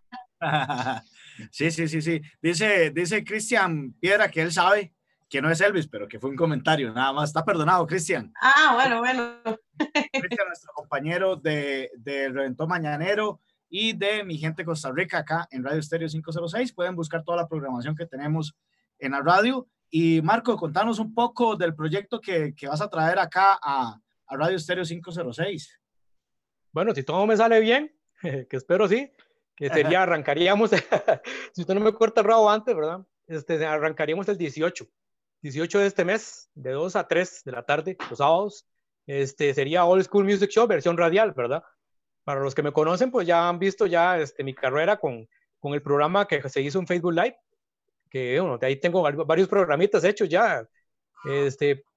Sí, sí, sí, sí. Dice, dice Cristian Piedra que él sabe que no es Elvis, pero que fue un comentario, nada más. Está perdonado, Cristian. Ah, bueno, bueno. Cristian, nuestro compañero de, de Reventón Mañanero y de Mi Gente Costa Rica acá en Radio Estéreo cinco cero seis. Pueden buscar toda la programación que tenemos en la radio. Y Marco, contanos un poco del proyecto que, que vas a traer acá a, a Radio Estéreo cinco cero seis. Bueno, si todo me sale bien, que espero sí, que sería, arrancaríamos, si usted no me corta el rabo antes, ¿verdad? Este, arrancaríamos el dieciocho, dieciocho de este mes, de dos a tres de la tarde, los sábados. Este, sería Old School Music Show, versión radial, ¿verdad? Para los que me conocen, pues ya han visto ya este, mi carrera con, con el programa que se hizo en Facebook Live, que bueno, de ahí tengo varios programitas hechos ya, este,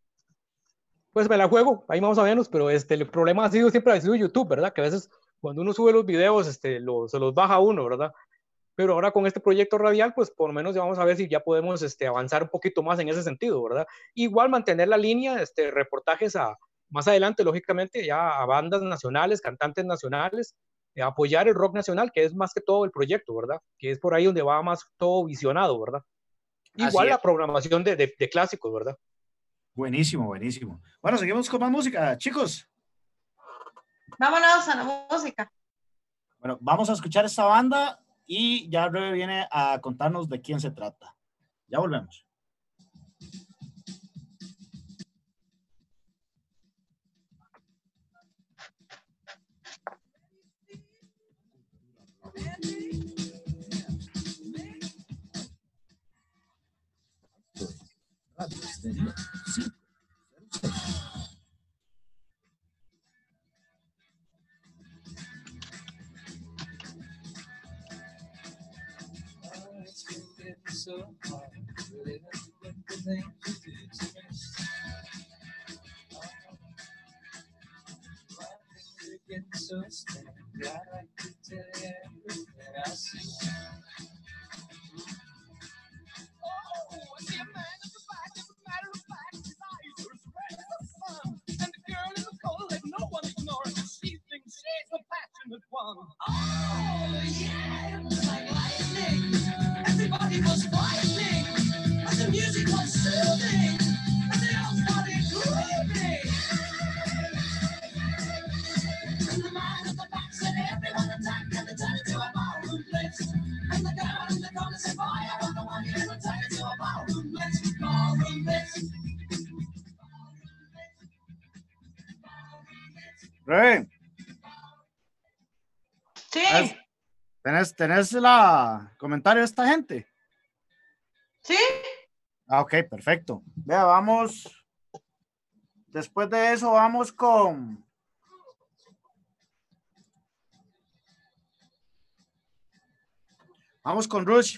pues me la juego, ahí más o menos, pero este, el problema ha sido siempre ha sido YouTube, ¿verdad? Que a veces cuando uno sube los videos, este, lo, se los baja uno, ¿verdad? Pero ahora con este proyecto radial, pues por lo menos ya vamos a ver si ya podemos este, avanzar un poquito más en ese sentido, ¿verdad? Igual mantener la línea, este, reportajes a, más adelante, lógicamente, ya a bandas nacionales, cantantes nacionales, eh, apoyar el rock nacional, que es más que todo el proyecto, ¿verdad? Que es por ahí donde va más todo visionado, ¿verdad? Igual la programación de, de, de clásicos, ¿verdad? Buenísimo, buenísimo. Bueno, seguimos con más música, chicos. Vámonos a la música. Bueno, vamos a escuchar esta banda y ya Rebe viene a contarnos de quién se trata. Ya volvemos. so hard, living with the things you did to me. Oh, my things are getting so stagnant. I like to tell you everything I see. Oh, I see a man in the back, as a matter of fact, his eyes are as red as the sun. And the girl in the corner, let no one ignore it. She thinks she's the passionate one. Oh, yeah, it was like lightning. Everybody was fighting, and the music was soothing, and they all started grooving. And the man at the back said, everyone attack, and they turned it to a ballroom blitz. And the girl in the corner said, boy, I wonder why you ever turned it to a ballroom blitz. Ballroom blitz. Rebe, Sí, ¿tenés, tenés la comentario de esta gente? sí. Ah, ok, perfecto. Vea, vamos. Después de eso, vamos con. Vamos con Rush.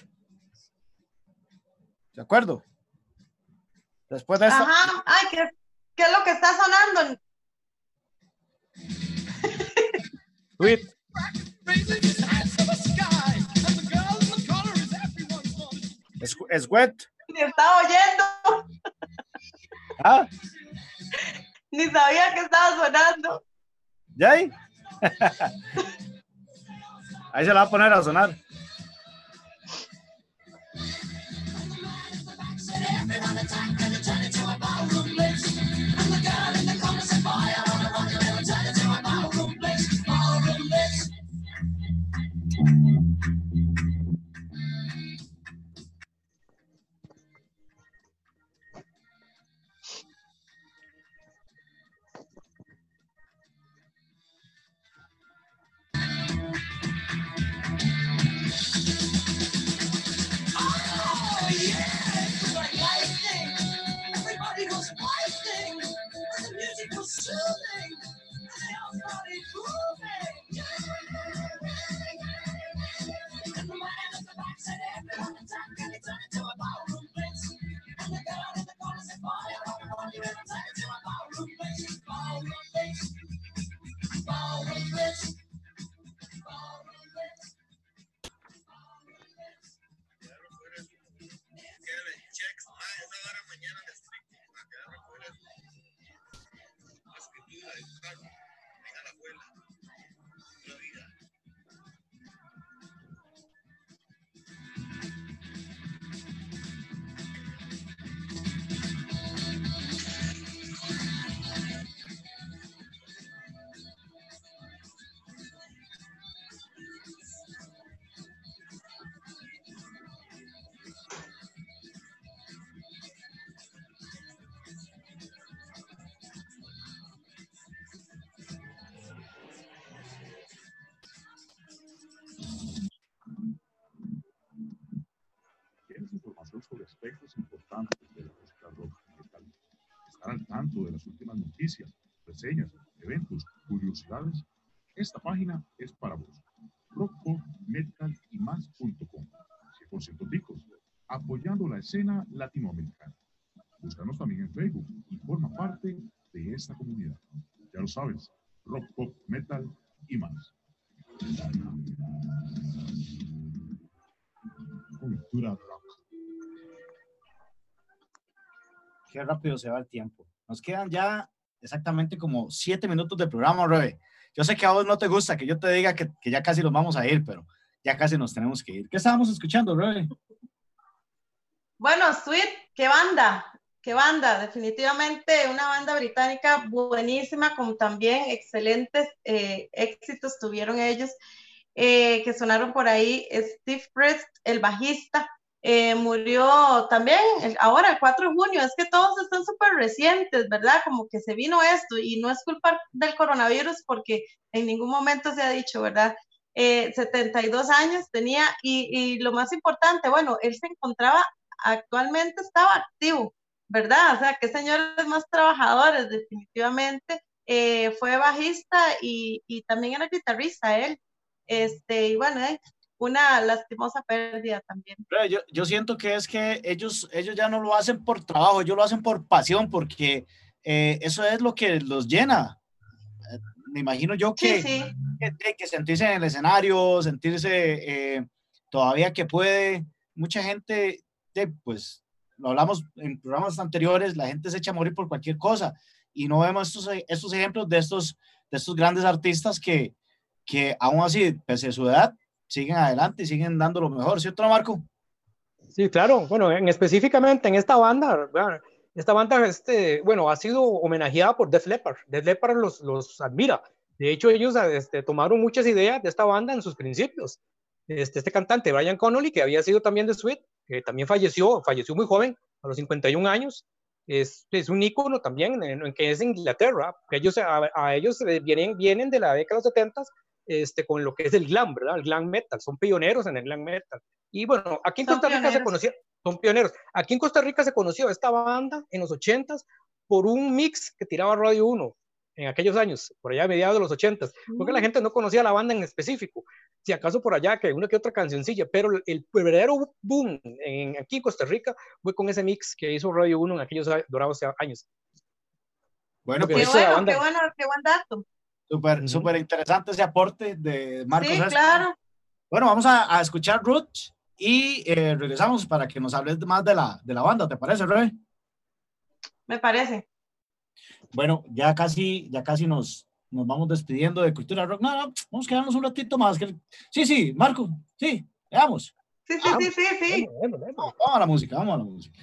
¿De acuerdo? Después de eso. Ajá. Ay, ¿qué, ¿qué es lo que está sonando? Sweet. Es, es wet. Ni estaba oyendo, ¿Ah? ni sabía que estaba sonando. ¿Ya ahí? Ahí se la va a poner a sonar. Sobre aspectos importantes de la música rock y metal. Estar al tanto de las últimas noticias, reseñas, eventos, curiosidades. Esta página es para vos. rock pop metal y más punto com. cien por ciento ticos, apoyando la escena latinoamericana. Búscanos también en Facebook y forma parte de esta comunidad. Ya lo sabes, rock pop metal y más. Cultura rock. Qué rápido se va el tiempo. Nos quedan ya exactamente como siete minutos de programa, Rebe. Yo sé que a vos no te gusta que yo te diga que, que ya casi nos vamos a ir, pero ya casi nos tenemos que ir. ¿Qué estábamos escuchando, Rebe? Bueno, Sweet, qué banda, qué banda. Definitivamente una banda británica buenísima, como también excelentes eh, éxitos tuvieron ellos, eh, que sonaron por ahí. Steve Prest, el bajista, Eh, murió también el, ahora el cuatro de junio. Es que todos están súper recientes, ¿verdad? Como que se vino esto y no es culpa del coronavirus porque en ningún momento se ha dicho, ¿verdad? Eh, setenta y dos años tenía y, y lo más importante, bueno, él se encontraba, actualmente estaba activo, ¿verdad? O sea, que señores más trabajadores, definitivamente. Eh, fue bajista y, y también era guitarrista él. Este, y bueno, eh, una lastimosa pérdida también. Yo, yo siento que es que ellos, ellos ya no lo hacen por trabajo, ellos lo hacen por pasión, porque eh, eso es lo que los llena. Eh, me imagino yo que, sí, sí. que, que sentirse en el escenario, sentirse eh, todavía que puede, mucha gente, de, pues lo hablamos en programas anteriores, la gente se echa a morir por cualquier cosa y no vemos estos, estos ejemplos de estos, de estos grandes artistas que, que aún así, pese a su edad, siguen adelante y siguen dando lo mejor, ¿cierto, Marco? Sí, claro. Bueno, en, específicamente en esta banda, esta banda, este, bueno, ha sido homenajeada por Def Leppard. Def Leppard los, los admira. De hecho, ellos este, tomaron muchas ideas de esta banda en sus principios. Este, este cantante, Brian Connolly, que había sido también de Sweet, que también falleció, falleció muy joven, a los cincuenta y un años, es, es un ícono también en, en que es Inglaterra. Ellos, a, a ellos vienen, vienen de la década de los setenta este, con lo que es el glam, ¿verdad? El glam metal, son pioneros en el glam metal. Y bueno, aquí en son Costa Rica pioneros. se conoció, son pioneros. Aquí en Costa Rica se conoció esta banda en los ochentas por un mix que tiraba Radio uno en aquellos años, por allá a mediados de los ochentas, porque la gente no conocía la banda en específico, si acaso por allá que una que otra cancioncilla, pero el verdadero boom en, aquí en Costa Rica fue con ese mix que hizo Radio uno en aquellos dorados años. Bueno, pues, qué bueno, banda... qué bueno, qué buen dato. Súper, uh-huh. súper interesante ese aporte de Marcos. Sí, claro. Bueno, vamos a, a escuchar Ruth y eh, regresamos para que nos hables más de la, de la banda, ¿te parece, Rey? Me parece. Bueno, ya casi, ya casi nos, nos vamos despidiendo de Cultura Rock. No, no, vamos a quedarnos un ratito más. Que... Sí, sí, Marco, sí, veamos. Sí, sí, vamos. sí, sí, sí. Vamos, vamos, vamos. Vamos a la música, vamos a la música.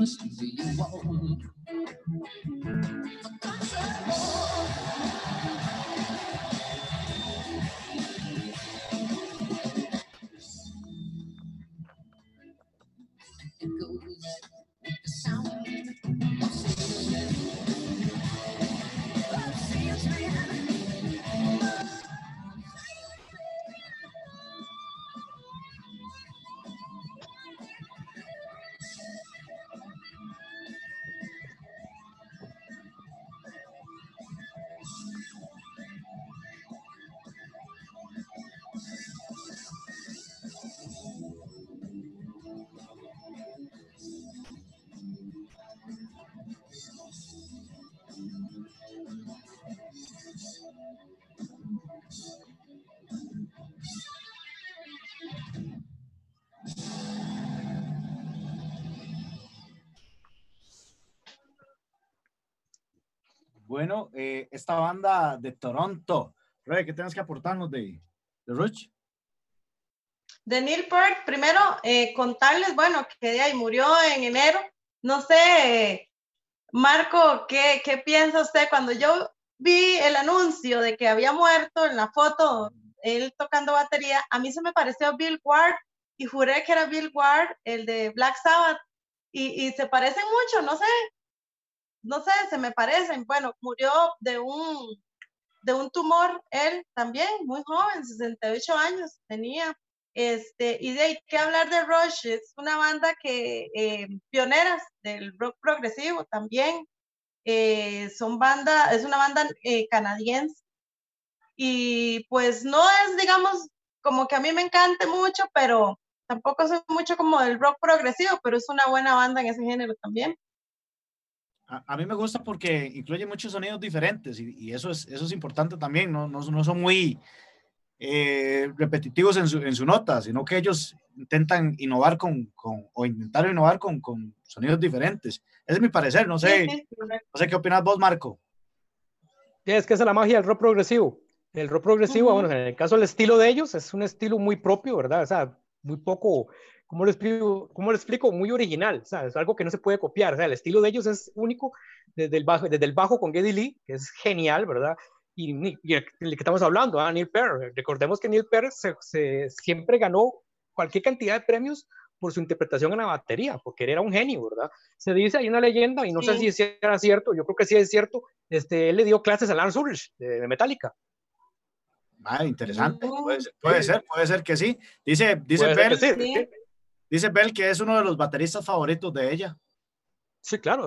promise to you won't. It goes with the sound of salesman. Of salesman. Bueno, eh, esta banda de Toronto, Rebe, ¿qué tienes que aportarnos de, de Rush? De Neil Peart, primero eh, contarles, bueno, que de ahí murió en enero. No sé, Marco, ¿qué, ¿qué piensa usted? Cuando yo vi el anuncio de que había muerto en la foto, él tocando batería, a mí se me pareció Bill Ward y juré que era Bill Ward, el de Black Sabbath, y, y se parecen mucho, no sé, no sé, se me parecen. Bueno, murió de un, de un tumor, él también, muy joven, sesenta y ocho años tenía. Este, y de ahí que hablar de Rush, es una banda que, eh, pioneras del rock progresivo también, eh, son banda, es una banda eh, canadiense, y pues no es, digamos, como que a mí me encante mucho, pero tampoco soy mucho como del rock progresivo, pero es una buena banda en ese género también. A, a mí me gusta porque incluye muchos sonidos diferentes y, y eso, es, eso es importante también, no, no, no son muy eh, repetitivos en su, en su nota, sino que ellos intentan innovar con, con o intentar innovar con, con sonidos diferentes. Ese es mi parecer, no sé, Sí, sí, no sé qué opinas vos, Marco. Sí, es que esa es la magia del rock progresivo. El rock progresivo, Ujú. bueno, en el caso del estilo de ellos, es un estilo muy propio, ¿verdad? O sea, muy poco, ¿cómo lo explico? ¿Cómo lo explico? Muy original, o sea, es algo que no se puede copiar. O sea, el estilo de ellos es único desde el bajo, desde el bajo con Geddy Lee, que es genial, ¿verdad? Y, Ni- y el el que estamos hablando, ah, Neil Peart. Recordemos que Neil Peart se, se- siempre ganó cualquier cantidad de premios por su interpretación en la batería, porque él era un genio, ¿verdad? Se dice, hay una leyenda, y no sé Sí. si era cierto, yo creo que sí es cierto, este, él le dio clases a Lance Ulrich de, de Metallica. Ah, interesante, puede Mm, ser, puede Sí, ser, puede ser que sí. Dice, dice puede ser que Bell, sí, sí. sí, dice Bell que es uno de los bateristas favoritos de ella. sí, claro.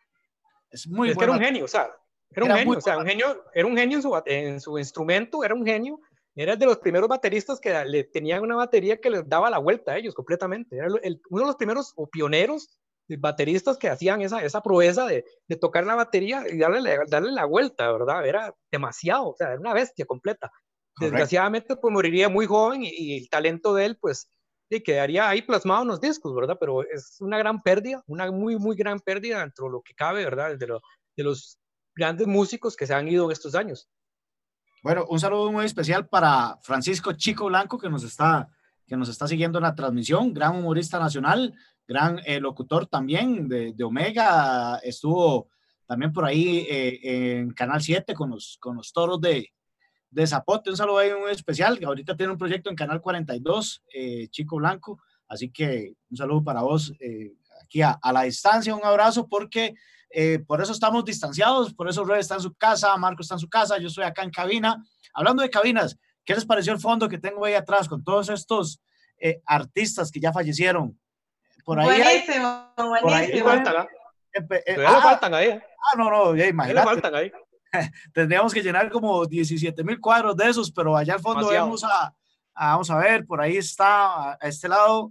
Es muy Es que buen era un baterista. genio, o sea, era un Era muy genio, o buen sea, un genio, era un genio en su, en su instrumento, era un genio, era de los primeros bateristas que le tenían una batería que les daba la vuelta a ellos completamente, era el, uno de los primeros o pioneros de bateristas que hacían esa, esa proeza de, de tocar la batería y darle, darle la vuelta, ¿verdad? Era demasiado, o sea, era una bestia completa. correcto. Desgraciadamente, pues moriría muy joven y, y el talento de él, pues, y quedaría ahí plasmado en los discos, ¿verdad? Pero es una gran pérdida, una muy, muy gran pérdida dentro de lo que cabe, ¿verdad? De, lo, de los grandes músicos que se han ido en estos años. Bueno, un saludo muy especial para Francisco Chico Blanco, que nos está, que nos está siguiendo en la transmisión, gran humorista nacional, gran eh, locutor también de, de Omega, estuvo también por ahí eh, en Canal siete con los, con los toros de, de Zapote. Un saludo ahí muy especial, que ahorita tiene un proyecto en Canal cuarenta y dos, eh, Chico Blanco, así que un saludo para vos eh, aquí a, a la distancia, un abrazo, porque eh, por eso estamos distanciados, por eso Red está en su casa, Marco está en su casa, yo estoy acá en cabina. Hablando de cabinas, ¿qué les pareció el fondo que tengo ahí atrás con todos estos eh, artistas que ya fallecieron? Por ahí hay, Buenísimo, por ahí Ahí buenísimo. faltan, ¿ah? eh, eh, eh, Todavía le ah, faltan ahí. ¿eh? ah, no, no, ya Todavía le imagínate, faltan ahí. tendríamos que llenar como diecisiete mil cuadros de esos, pero allá al fondo Demasiado. vemos a, a, vamos a ver, por ahí está, a, a este lado,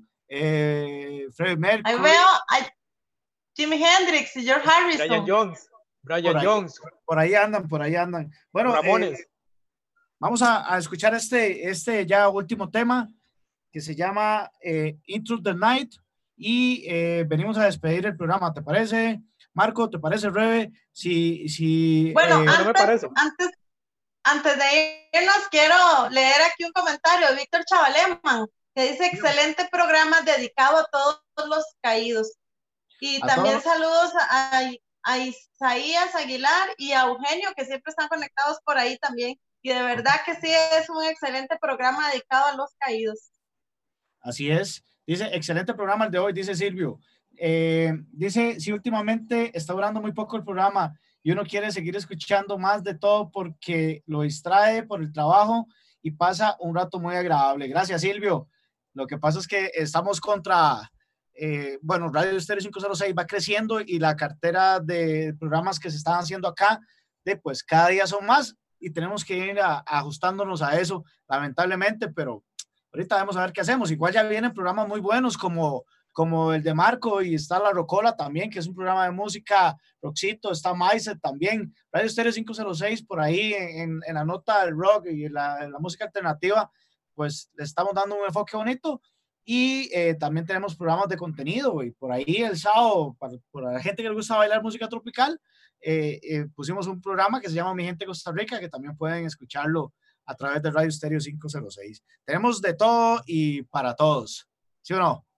eh, Freddie Ahí Mercury, veo a Jimi Hendrix y George Brian Harrison. Jones. por Brian ahí, Jones. por ahí andan, por ahí andan. Bueno, Ramones. eh, vamos a, a escuchar este, este ya último tema que se llama eh, Into the Night y eh, venimos a despedir el programa, ¿te parece? Marco, ¿te parece, Rebe? Si, si, Bueno, eh, No, no me antes, parece. antes, antes de irnos, quiero leer aquí un comentario de Víctor Chavaleman, que dice: excelente programa dedicado a todos los caídos. Y A también todos. saludos a, a Isaías Aguilar y a Eugenio, que siempre están conectados por ahí también. Y de verdad que sí, es un excelente programa dedicado a los caídos. Así es. Dice, excelente programa el de hoy, dice Silvio. Eh, dice, sí, últimamente está durando muy poco el programa y uno quiere seguir escuchando más de todo porque lo distrae por el trabajo y pasa un rato muy agradable. Gracias, Silvio. Lo que pasa es que estamos contra, eh, bueno, Radio Estéreo cinco cero seis va creciendo y la cartera de programas que se están haciendo acá, de, pues cada día son más y tenemos que ir a, ajustándonos a eso, lamentablemente, pero ahorita vamos a ver qué hacemos. Igual ya vienen programas muy buenos como, como el de Marco y está La Rocola también, que es un programa de música, Roxito, está Maise también, Radio Estéreo cinco cero seis por ahí en, en la nota del rock y la, en la música alternativa, pues le estamos dando un enfoque bonito y eh, también tenemos programas de contenido y por ahí el sábado, para, para la gente que le gusta bailar música tropical, eh, eh, pusimos un programa que se llama Mi Gente Costa Rica, que también pueden escucharlo a través de Radio Estéreo cinco cero seis. Tenemos de todo y para todos, ¿sí o no?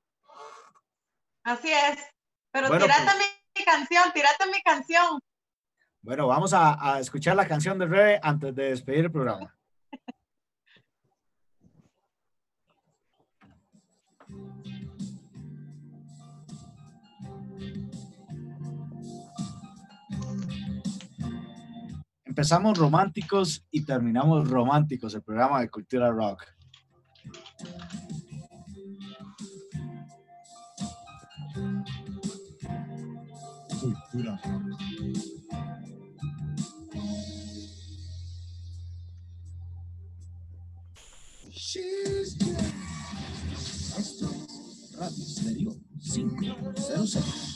Así es, pero bueno, tirate pues, mi canción, tirate mi canción. Bueno, vamos a, a escuchar la canción de Rebe antes de despedir el programa. Empezamos románticos y terminamos románticos el programa de Cultura Rock. Cultura Rock. She's good. Esto es Radio Estéreo cinco cero seis.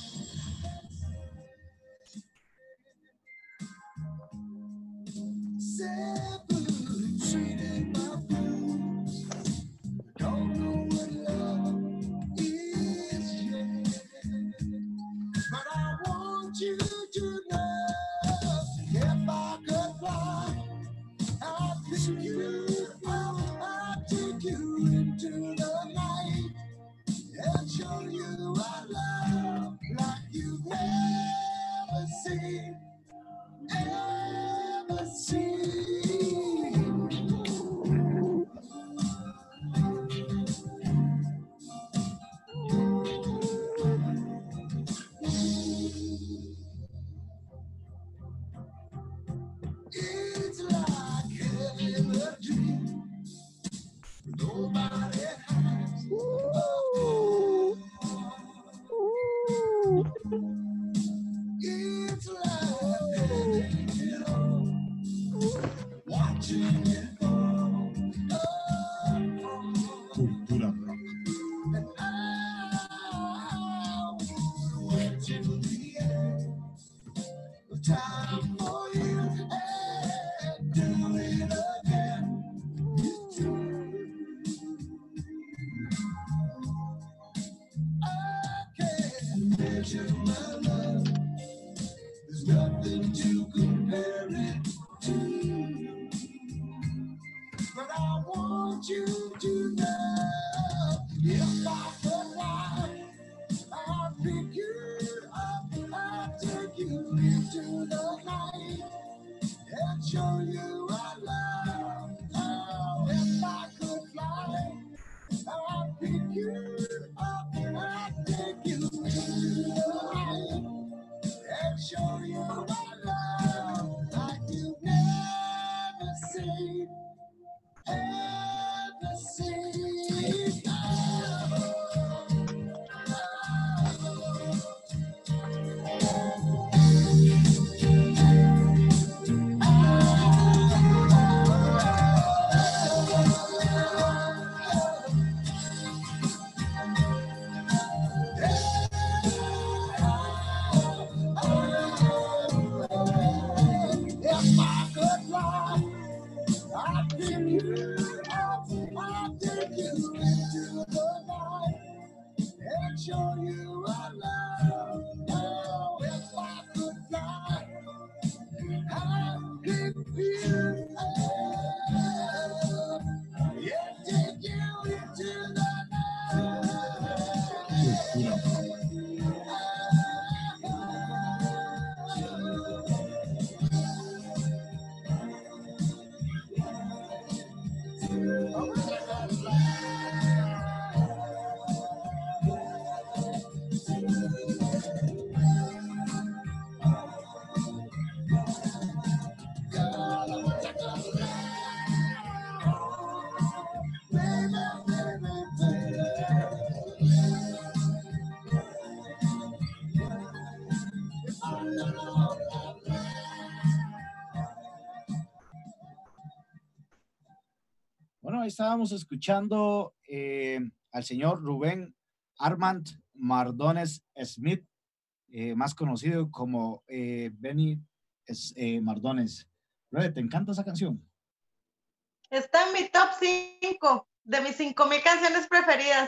Bueno, ahí estábamos escuchando eh, al señor Rubén Armand Mardones Smith, eh, más conocido como eh, Benny es, eh, Mardones. Rebe, ¿te encanta esa canción? Está en mi top cinco de mis cinco mil canciones preferidas.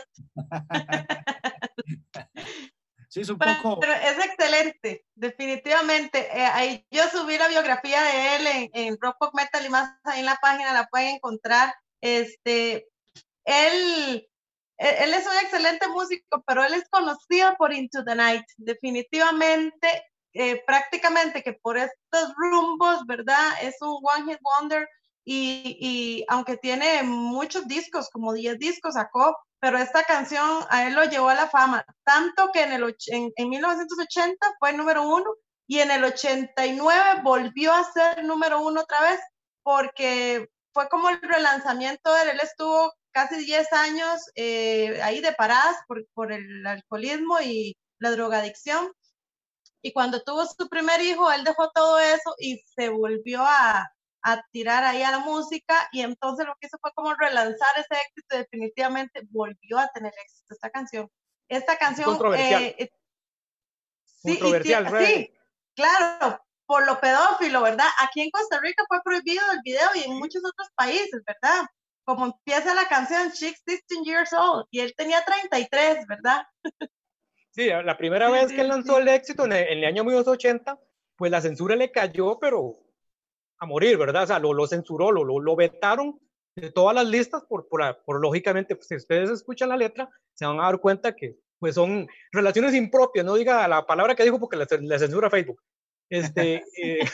Sí, es un pero, poco... pero es excelente, definitivamente. Eh, ahí yo subí la biografía de él en, en Rock Pop Metal y más ahí en la página la pueden encontrar. Este, él, él es un excelente músico, pero él es conocido por Into the Night. Definitivamente, eh, prácticamente que por estos rumbos, ¿verdad? Es un One Hit Wonder y, y aunque tiene muchos discos, como diez discos sacó, pero esta canción a él lo llevó a la fama, tanto que en, el, en, en mil novecientos ochenta fue número uno y en el ochenta y nueve volvió a ser número uno otra vez, porque fue como el relanzamiento de él. Él estuvo casi diez años eh, ahí de paradas por, por el alcoholismo y la drogadicción, y cuando tuvo su primer hijo, él dejó todo eso y se volvió a, a tirar ahí a la música, y entonces lo que hizo fue como relanzar ese éxito y definitivamente volvió a tener éxito esta canción. Esta canción... Controversial. Eh, eh, Controversial, sí, sí, claro, por lo pedófilo, ¿verdad? Aquí en Costa Rica fue prohibido el video y en muchos otros países, ¿verdad? Como empieza la canción, Chick sixteen years old, y él tenía treinta y tres, ¿verdad? Sí, la primera vez que él lanzó el éxito en el, en el año mil novecientos ochenta, pues la censura le cayó, pero a morir, ¿verdad? O sea, lo, lo censuró, lo, lo, lo vetaron de todas las listas, por, por, por lógicamente, pues, si ustedes escuchan la letra, se van a dar cuenta que pues son relaciones impropias, no diga la palabra que dijo porque le, le censura Facebook. Este, eh,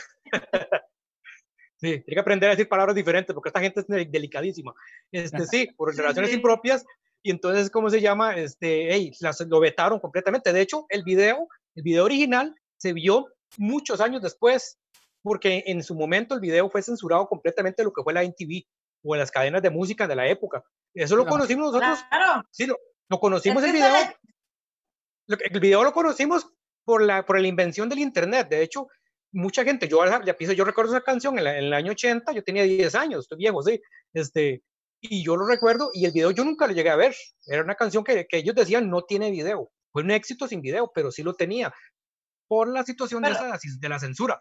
sí, tiene que aprender a decir palabras diferentes porque esta gente es delicadísima. Este, sí, por relaciones sí. impropias, y entonces, ¿cómo se llama? Este, hey, las, lo vetaron completamente. De hecho, el video, el video original se vio muchos años después, porque en su momento el video fue censurado completamente de lo que fue la M T V o las cadenas de música de la época. Eso lo conocimos nosotros. Claro. Sí, lo, lo conocimos es el video. Le... El video lo conocimos por la, por la invención del internet. De hecho, mucha gente, yo, ya pienso, yo recuerdo esa canción en, la, en el año ochenta, yo tenía diez años, estoy viejo, sí. Este, y yo lo recuerdo, y el video yo nunca lo llegué a ver. Era una canción que, que ellos decían no tiene video. Fue un éxito sin video, pero sí lo tenía por la situación pero, de, esa, de la censura.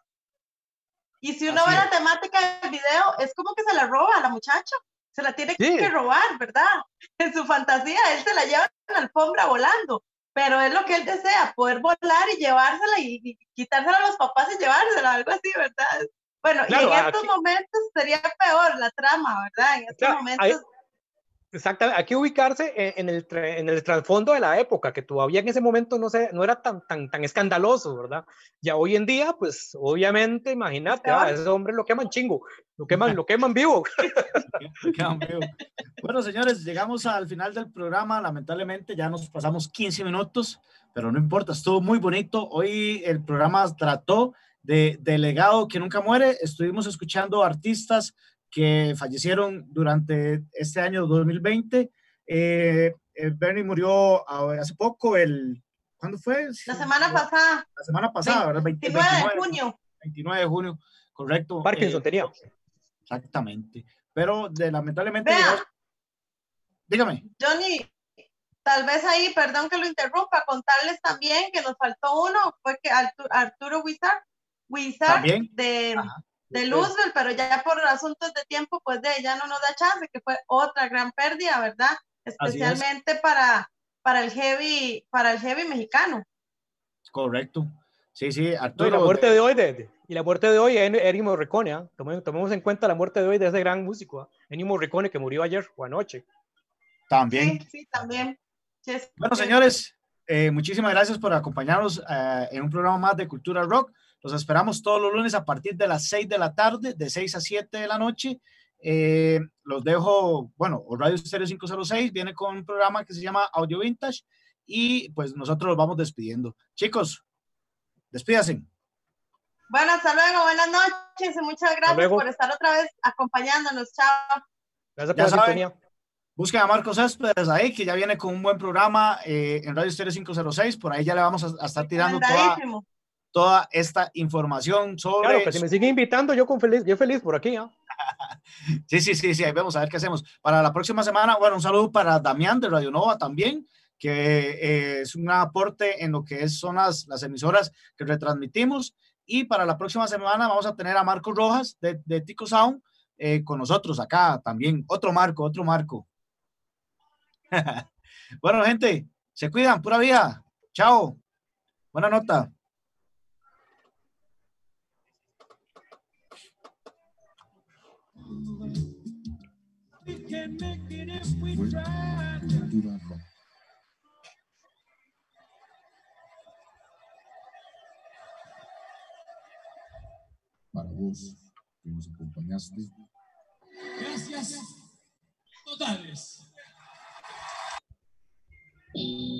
Y si uno Así ve es. la temática del video, es como que se la roba a la muchacha. Se la tiene sí. que robar, ¿verdad? En su fantasía, él se la lleva en la alfombra volando. Pero es lo que él desea, poder volar y llevársela y, y quitársela a los papás y llevársela, algo así, ¿verdad? Bueno, claro, y en estos aquí, momentos sería peor la trama, ¿verdad? En estos claro, momentos... Hay, exactamente, hay que ubicarse en, en, el, en el trasfondo de la época, que todavía en ese momento no, se, no era tan, tan, tan escandaloso, ¿verdad? Ya hoy en día, pues, obviamente, imagínate, ah, ese hombre lo queman chingo, lo queman, lo queman vivo. Lo queman vivo. Bueno, señores, llegamos al final del programa, lamentablemente ya nos pasamos quince minutos, pero no importa, estuvo muy bonito. Hoy el programa trató de, de legado que nunca muere. Estuvimos escuchando artistas que fallecieron durante este año dos mil veinte. Eh, Bernie murió hace poco, el, ¿cuándo fue? La semana sí, pasada. La semana pasada, ¿verdad? veintinueve de junio. veintinueve de junio, correcto. Parkinson eh, tenía. Exactamente. Pero de, lamentablemente... Vea, yo, dígame. Johnny, tal vez ahí, perdón que lo interrumpa, contarles también que nos faltó uno, fue que Arturo, Arturo Wizard, Wizard de, de Luzbel, pero ya por asuntos de tiempo, pues de ya no nos da chance, que fue otra gran pérdida, ¿verdad? Especialmente para, para el heavy, para el heavy mexicano. Correcto. Sí, sí, Arturo. No, y la muerte de, de hoy, de, de, y la muerte de hoy es Ennio Morricone, ¿eh? Tomemos, tomemos en cuenta la muerte de hoy de ese gran músico, ¿eh? Ennio Morricone, que murió ayer o anoche. También. Sí, sí, también. Sí, bueno, señores, eh, muchísimas gracias por acompañarnos eh, en un programa más de Cultura Rock. Los esperamos todos los lunes a partir de las seis de la tarde, de seis a siete de la noche. Eh, los dejo, bueno, Radio Stereo cinco cero seis viene con un programa que se llama Audio Vintage y pues nosotros los vamos despidiendo. Chicos, despídase. Bueno, hasta luego, buenas noches y muchas gracias por estar otra vez acompañándonos. Chao. Gracias por la sintonía. Busquen a Marcos Céspedes ahí, que ya viene con un buen programa eh, en Radio Stereo cinco cero seis. Por ahí ya le vamos a, a estar tirando toda, toda esta información sobre... Claro, que si me sigue invitando, yo, con feliz, yo feliz por aquí. ¿eh? Sí, sí, sí, sí, ahí vamos a ver qué hacemos. Para la próxima semana, bueno, un saludo para Damián de Radio Nova también, que eh, es un aporte en lo que es, son las, las emisoras que retransmitimos. Y para la próxima semana vamos a tener a Marcos Rojas de, de Tico Sound eh, con nosotros acá también. Otro Marco, otro Marco. Bueno, gente, se cuidan, pura vida. Chao. Buena nota. Para vos que nos acompañaste. Gracias totales.